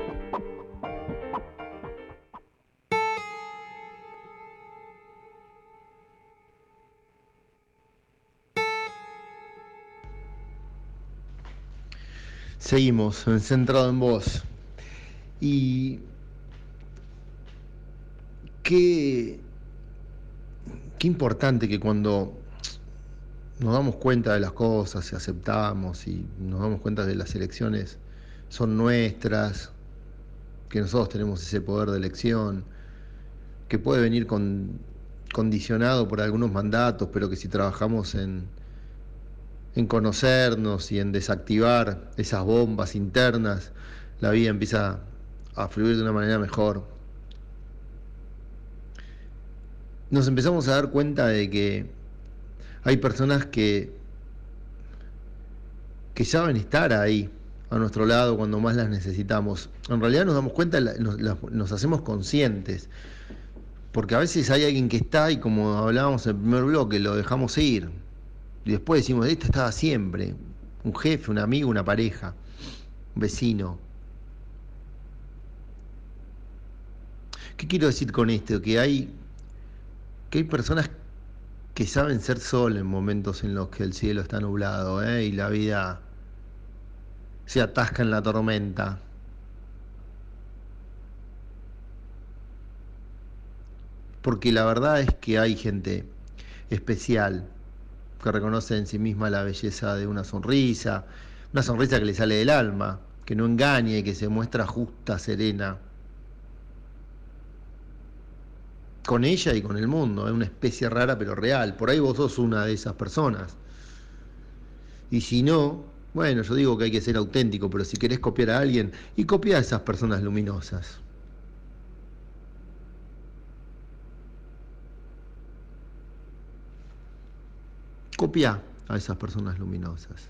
Seguimos en Centrado en Vos. Y qué, qué importante que cuando nos damos cuenta de las cosas y aceptamos y nos damos cuenta de que las elecciones son nuestras, que nosotros tenemos ese poder de elección, que puede venir con, condicionado por algunos mandatos, pero que si trabajamos en, en conocernos y en desactivar esas bombas internas, la vida empieza a fluir de una manera mejor. Nos empezamos a dar cuenta de que hay personas que, que saben estar ahí, a nuestro lado, cuando más las necesitamos. En realidad nos damos cuenta, nos, nos hacemos conscientes. Porque a veces hay alguien que está y como hablábamos en el primer bloque, lo dejamos ir. Y después decimos, este estaba siempre. Un jefe, un amigo, una pareja, un vecino. ¿Qué quiero decir con esto? Que hay, que hay personas que saben ser sol en momentos en los que el cielo está nublado, ¿eh? Y la vida se atasca en la tormenta. Porque la verdad es que hay gente especial que reconoce en sí misma la belleza de una sonrisa, una sonrisa que le sale del alma, que no engaña y que se muestra justa, serena, con ella y con el mundo. Es una especie rara pero real. Por ahí vos sos una de esas personas. Y si no, bueno, yo digo que hay que ser auténtico, pero si querés copiar a alguien, y copia a esas personas luminosas. Copia a esas personas luminosas.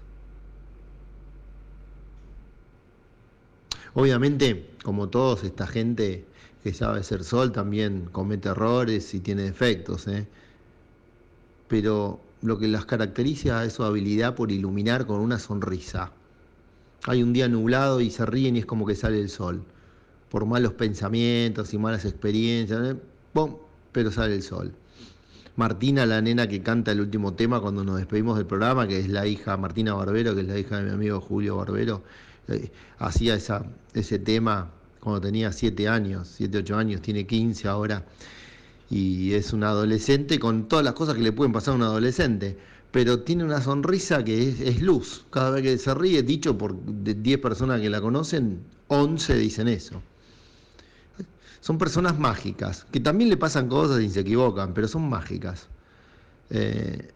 Obviamente, como todos, esta gente que sabe ser sol también comete errores y tiene defectos, ¿eh? Pero lo que las caracteriza es su habilidad por iluminar con una sonrisa. Hay un día nublado y se ríen y es como que sale el sol. Por malos pensamientos y malas experiencias, ¿eh? ¡Pum! Pero sale el sol. Martina, la nena que canta el último tema cuando nos despedimos del programa, que es la hija, Martina Barbero, que es la hija de mi amigo Julio Barbero, eh, hacía esa, ese tema cuando tenía siete años, siete, ocho años, tiene quince ahora, y es una adolescente con todas las cosas que le pueden pasar a un adolescente, pero tiene una sonrisa que es, es luz. Cada vez que se ríe, dicho por diez personas que la conocen, once dicen eso. Son personas mágicas, que también le pasan cosas y se equivocan, pero son mágicas. Eh,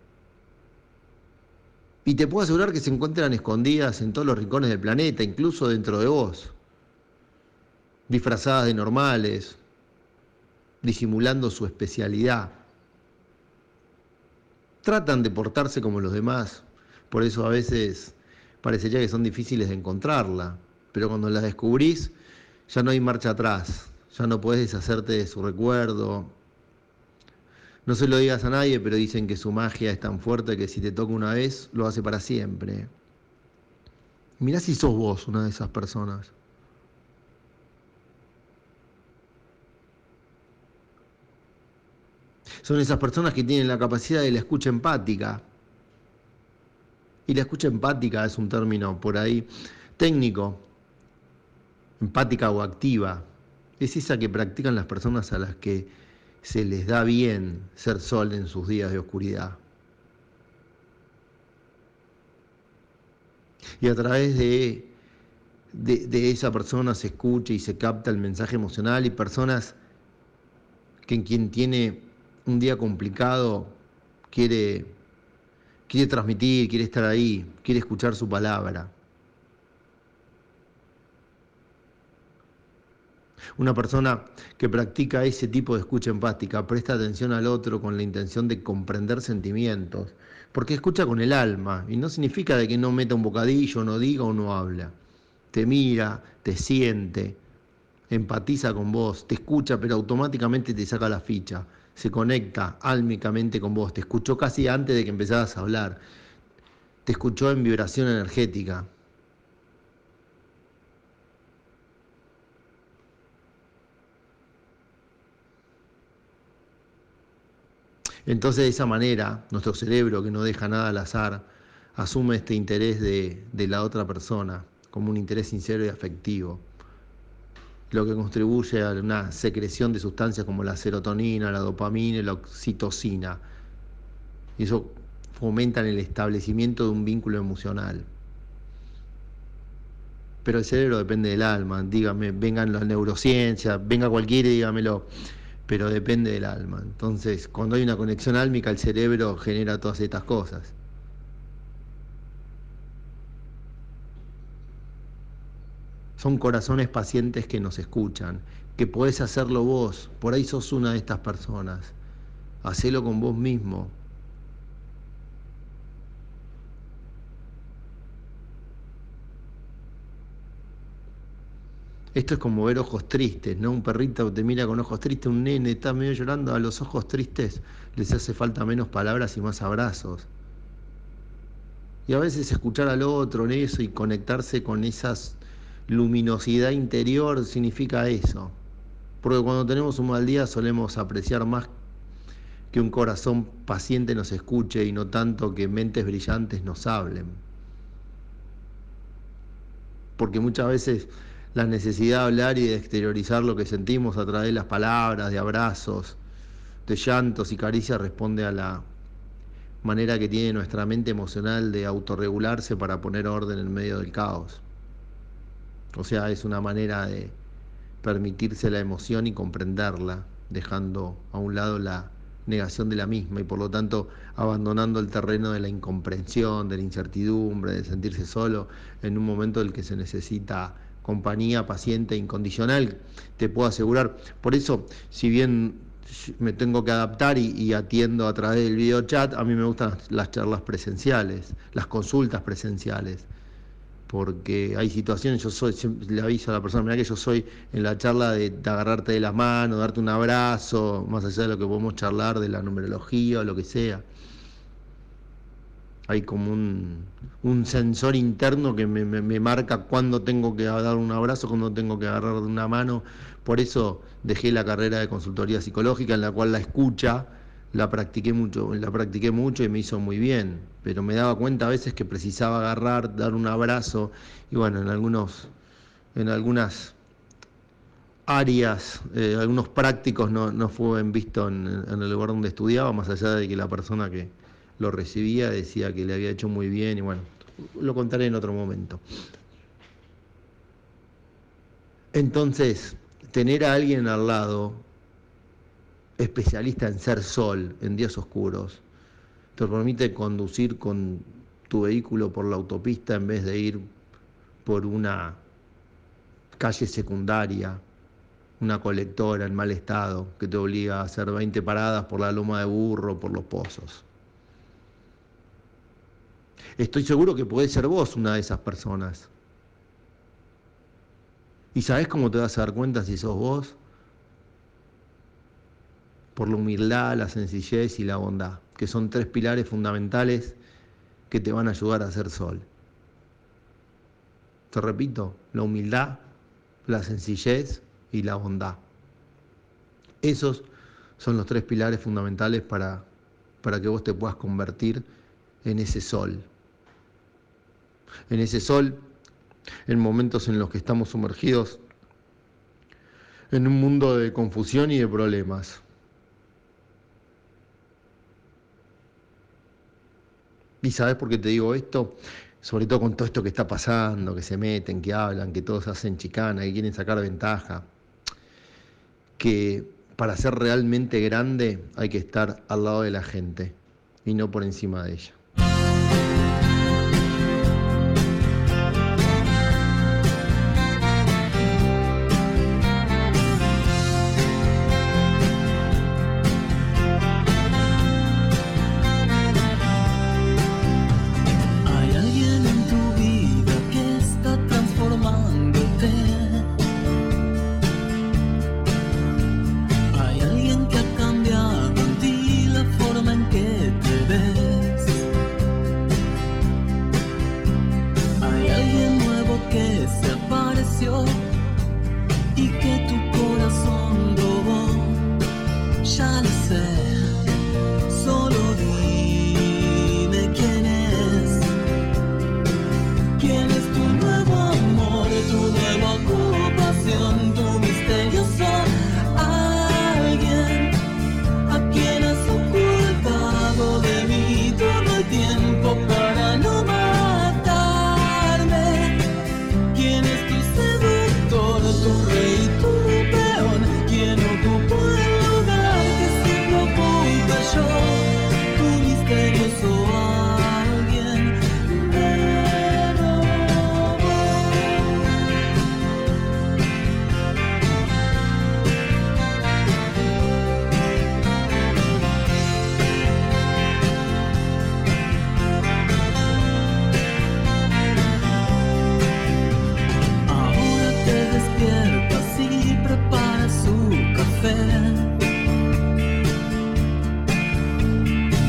y te puedo asegurar que se encuentran escondidas en todos los rincones del planeta, incluso dentro de vos, disfrazadas de normales, disimulando su especialidad. Tratan de portarse como los demás, por eso a veces parecería que son difíciles de encontrarla, pero cuando las descubrís ya no hay marcha atrás. Ya no podés deshacerte de su recuerdo. No se lo digas a nadie, pero dicen que su magia es tan fuerte que si te toca una vez, lo hace para siempre. Mirá si sos vos una de esas personas. Son esas personas que tienen la capacidad de la escucha empática. Y la escucha empática es un término por ahí técnico. Empática o activa. Es esa que practican las personas a las que se les da bien ser sol en sus días de oscuridad. Y a través de, de, de esa persona se escucha y se capta el mensaje emocional, y personas que en quien tiene un día complicado quiere, quiere transmitir, quiere estar ahí, quiere escuchar su palabra. Una persona que practica ese tipo de escucha empática presta atención al otro con la intención de comprender sentimientos, porque escucha con el alma, y no significa de que no meta un bocadillo, no diga o no habla. Te mira, te siente, empatiza con vos, te escucha, pero automáticamente te saca la ficha, se conecta álmicamente con vos, te escuchó casi antes de que empezaras a hablar, te escuchó en vibración energética. Entonces, de esa manera, nuestro cerebro, que no deja nada al azar, asume este interés de, de la otra persona como un interés sincero y afectivo, lo que contribuye a una secreción de sustancias como la serotonina, la dopamina y la oxitocina. Y eso fomenta el establecimiento de un vínculo emocional. Pero el cerebro depende del alma. Dígame, vengan las neurociencias, venga cualquiera y dígamelo. Pero depende del alma. Entonces, cuando hay una conexión álmica, el cerebro genera todas estas cosas. Son corazones pacientes que nos escuchan, que podés hacerlo vos. Por ahí sos una de estas personas. Hacelo con vos mismo. Esto es como ver ojos tristes, ¿no? Un perrito te mira con ojos tristes, un nene está medio llorando, a los ojos tristes les hace falta menos palabras y más abrazos. Y a veces escuchar al otro en eso y conectarse con esa luminosidad interior significa eso. Porque cuando tenemos un mal día solemos apreciar más que un corazón paciente nos escuche y no tanto que mentes brillantes nos hablen. Porque muchas veces la necesidad de hablar y de exteriorizar lo que sentimos a través de las palabras, de abrazos, de llantos y caricias responde a la manera que tiene nuestra mente emocional de autorregularse para poner orden en medio del caos. O sea, es una manera de permitirse la emoción y comprenderla, dejando a un lado la negación de la misma y por lo tanto abandonando el terreno de la incomprensión, de la incertidumbre, de sentirse solo en un momento en el que se necesita compañía paciente e incondicional, te puedo asegurar. Por eso, si bien me tengo que adaptar y, y atiendo a través del video chat, a mí me gustan las charlas presenciales, las consultas presenciales, porque hay situaciones, yo soy, le aviso a la persona, mirá que yo soy en la charla de, de agarrarte de las manos, darte un abrazo, más allá de lo que podemos charlar de la numerología o lo que sea. Hay como un, un sensor interno que me, me, me marca cuándo tengo que dar un abrazo, cuándo tengo que agarrar de una mano. Por eso dejé la carrera de consultoría psicológica, en la cual la escucha la practiqué mucho, la practiqué mucho y me hizo muy bien. Pero me daba cuenta a veces que precisaba agarrar, dar un abrazo, y bueno, en algunos, en algunas áreas, eh, algunos prácticos no, no fue bien visto en, en el lugar donde estudiaba, más allá de que la persona que lo recibía decía que le había hecho muy bien, y bueno, lo contaré en otro momento. Entonces, tener a alguien al lado, especialista en ser sol, en días oscuros, te permite conducir con tu vehículo por la autopista en vez de ir por una calle secundaria, una colectora en mal estado, que te obliga a hacer veinte paradas por la loma de burro, por los pozos. Estoy seguro que podés ser vos una de esas personas. ¿Y sabés cómo te vas a dar cuenta si sos vos? Por la humildad, la sencillez y la bondad, que son tres pilares fundamentales que te van a ayudar a ser sol. Te repito, la humildad, la sencillez y la bondad. Esos son los tres pilares fundamentales para, para que vos te puedas convertir en ese sol. En ese sol, en momentos en los que estamos sumergidos en un mundo de confusión y de problemas. ¿Y sabes por qué te digo esto? Sobre todo con todo esto que está pasando, que se meten, que hablan, que todos hacen chicana, que quieren sacar ventaja. Que para ser realmente grande hay que estar al lado de la gente y no por encima de ella. Hay alguien que ha cambiado en ti la forma en que te ves.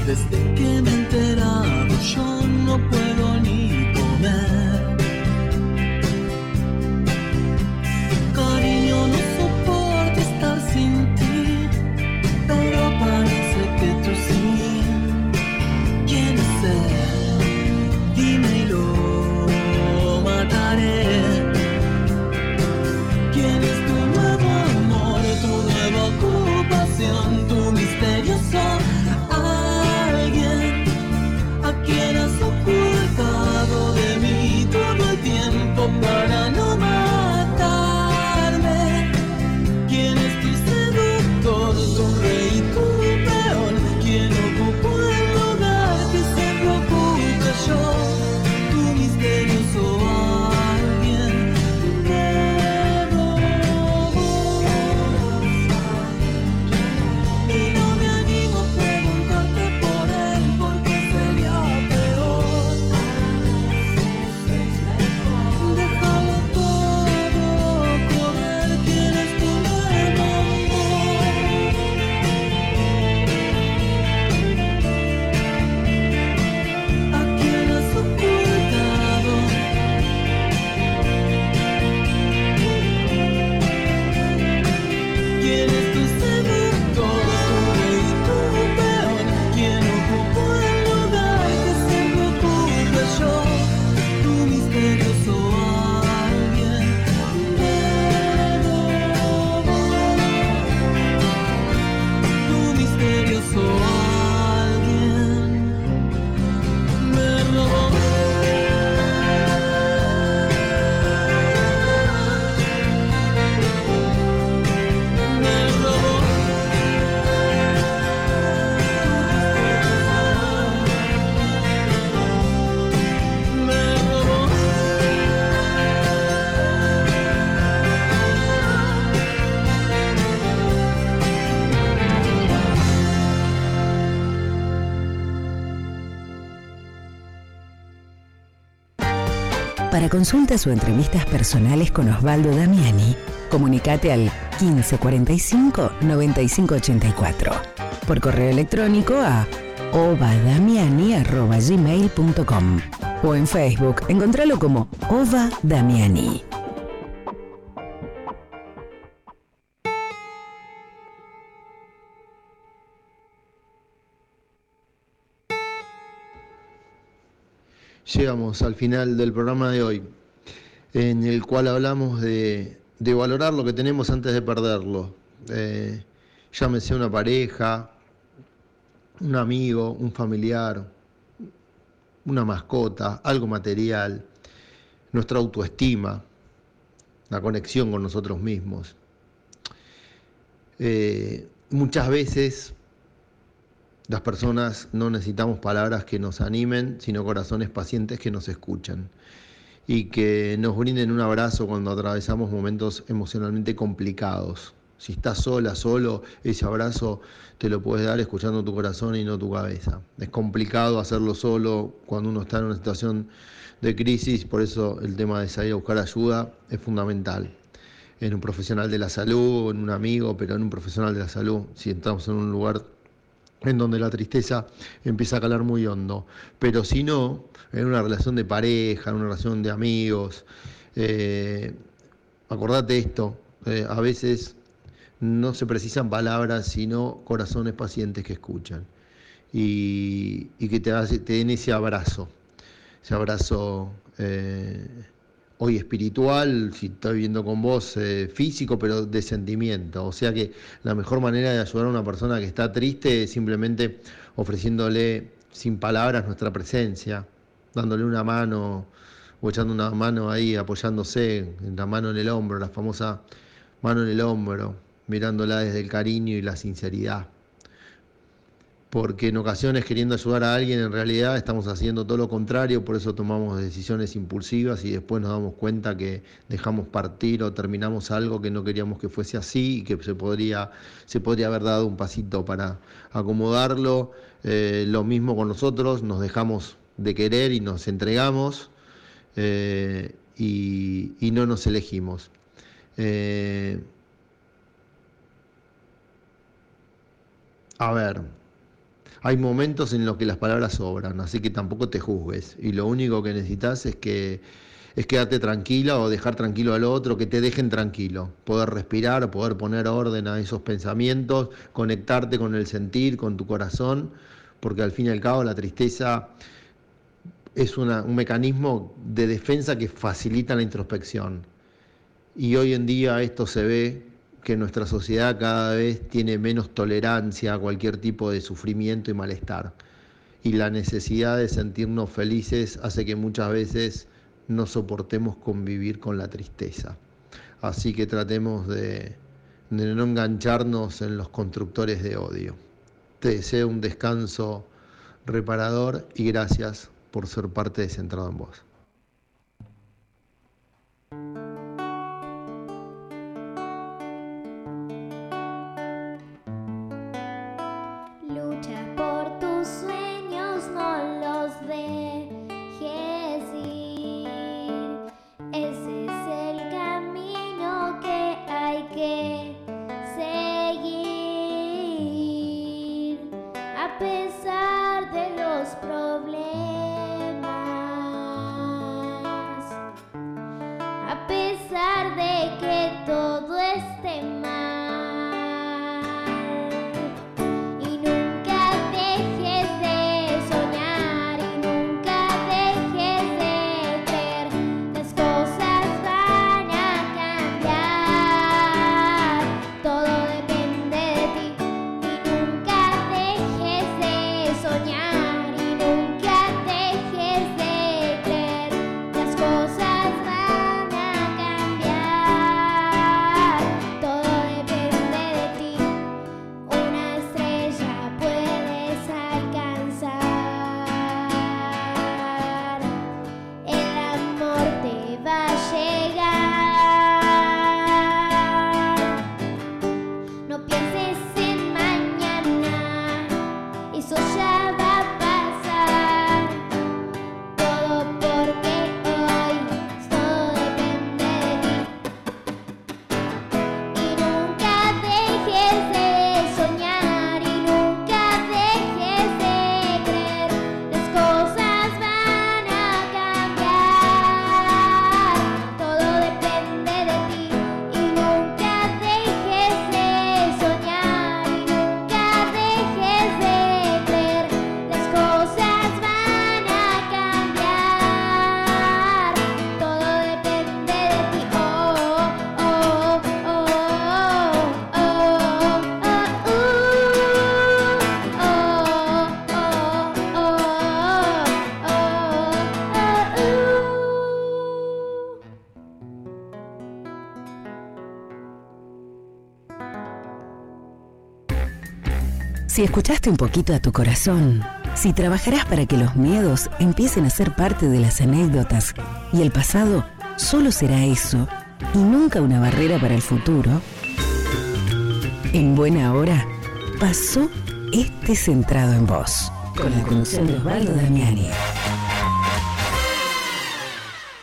Desde que me he enterado yo no puedo ni comer. Cariño, no soporto estar sin ti, pero parece que tú sí. ¿Quién es él? Dime y lo mataré. ¿Quién es tu nuevo amor, tu nueva ocupación, tu misterioso alguien a quien has ocultado de mí todo el tiempo para no matarme? ¿Quién es tu seductor, tu rey, tu peón? ¿Quién ocupó el lugar que siempre ocupo yo? Tu misterioso alguien de vos. Y no me animo a preguntarte por él porque sería peor. Déjalo todo correr. ¿Quién es tu nuevo amor? ¿A quién has ocultado? ¿Quién es tu seductor, tu rey, tu peón? ¿Quién ocupó el lugar que siempre ocupo yo? Tu misterioso alguien me robó. Tu misterioso alguien me robó. Me robó. Me robó. Para consultas o entrevistas personales con Osvaldo Damiani, comunicate al quince cuarenta y cinco noventa y cinco ochenta y cuatro. Por correo electrónico a ovadamiani arroba gmail punto com o en Facebook encontralo como Ova Damiani. Llegamos al final del programa de hoy, en el cual hablamos de, de valorar lo que tenemos antes de perderlo. Eh, llámese una pareja, un amigo, un familiar, una mascota, algo material, nuestra autoestima, la conexión con nosotros mismos. Eh, muchas veces las personas no necesitamos palabras que nos animen, sino corazones pacientes que nos escuchan y que nos brinden un abrazo cuando atravesamos momentos emocionalmente complicados. Si estás sola, solo, ese abrazo te lo puedes dar escuchando tu corazón y no tu cabeza. Es complicado hacerlo solo cuando uno está en una situación de crisis, por eso el tema de salir a buscar ayuda es fundamental. En un profesional de la salud, en un amigo, pero en un profesional de la salud, si estamos en un lugar en donde la tristeza empieza a calar muy hondo. Pero si no, en una relación de pareja, en una relación de amigos, eh, acordate esto, eh, a veces no se precisan palabras, sino corazones pacientes que escuchan y, y que te, hace, te den ese abrazo, ese abrazo eh, hoy espiritual, si estoy viviendo con vos, eh, físico, pero de sentimiento. O sea que la mejor manera de ayudar a una persona que está triste es simplemente ofreciéndole sin palabras nuestra presencia, dándole una mano o echando una mano ahí, apoyándose, la mano en el hombro, la famosa mano en el hombro, mirándola desde el cariño y la sinceridad. Porque en ocasiones, queriendo ayudar a alguien, en realidad estamos haciendo todo lo contrario, por eso tomamos decisiones impulsivas y después nos damos cuenta que dejamos partir o terminamos algo que no queríamos que fuese así y que se podría, se podría haber dado un pasito para acomodarlo. Eh, lo mismo con nosotros, nos dejamos de querer y nos entregamos eh, y, y no nos elegimos. Eh, a ver... hay momentos en los que las palabras sobran, así que tampoco te juzgues. Y lo único que necesitas es que es quedarte tranquila o dejar tranquilo al otro, que te dejen tranquilo. Poder respirar, poder poner orden a esos pensamientos, conectarte con el sentir, con tu corazón, porque al fin y al cabo la tristeza es una, un mecanismo de defensa que facilita la introspección. Y hoy en día esto se ve, que nuestra sociedad cada vez tiene menos tolerancia a cualquier tipo de sufrimiento y malestar. Y la necesidad de sentirnos felices hace que muchas veces no soportemos convivir con la tristeza. Así que tratemos de, de no engancharnos en los constructores de odio. Te deseo un descanso reparador y gracias por ser parte de Centrado en Vos. Lucha por tus sueños, no los dejes ir. Ese es el camino que hay que seguir. A pesar de los problemas, a pesar de que todo esté mal. Si escuchaste un poquito a tu corazón, si trabajarás para que los miedos empiecen a ser parte de las anécdotas y el pasado solo será eso y nunca una barrera para el futuro, en buena hora pasó este Centrado en Vos, con la conducción de Osvaldo Damiani.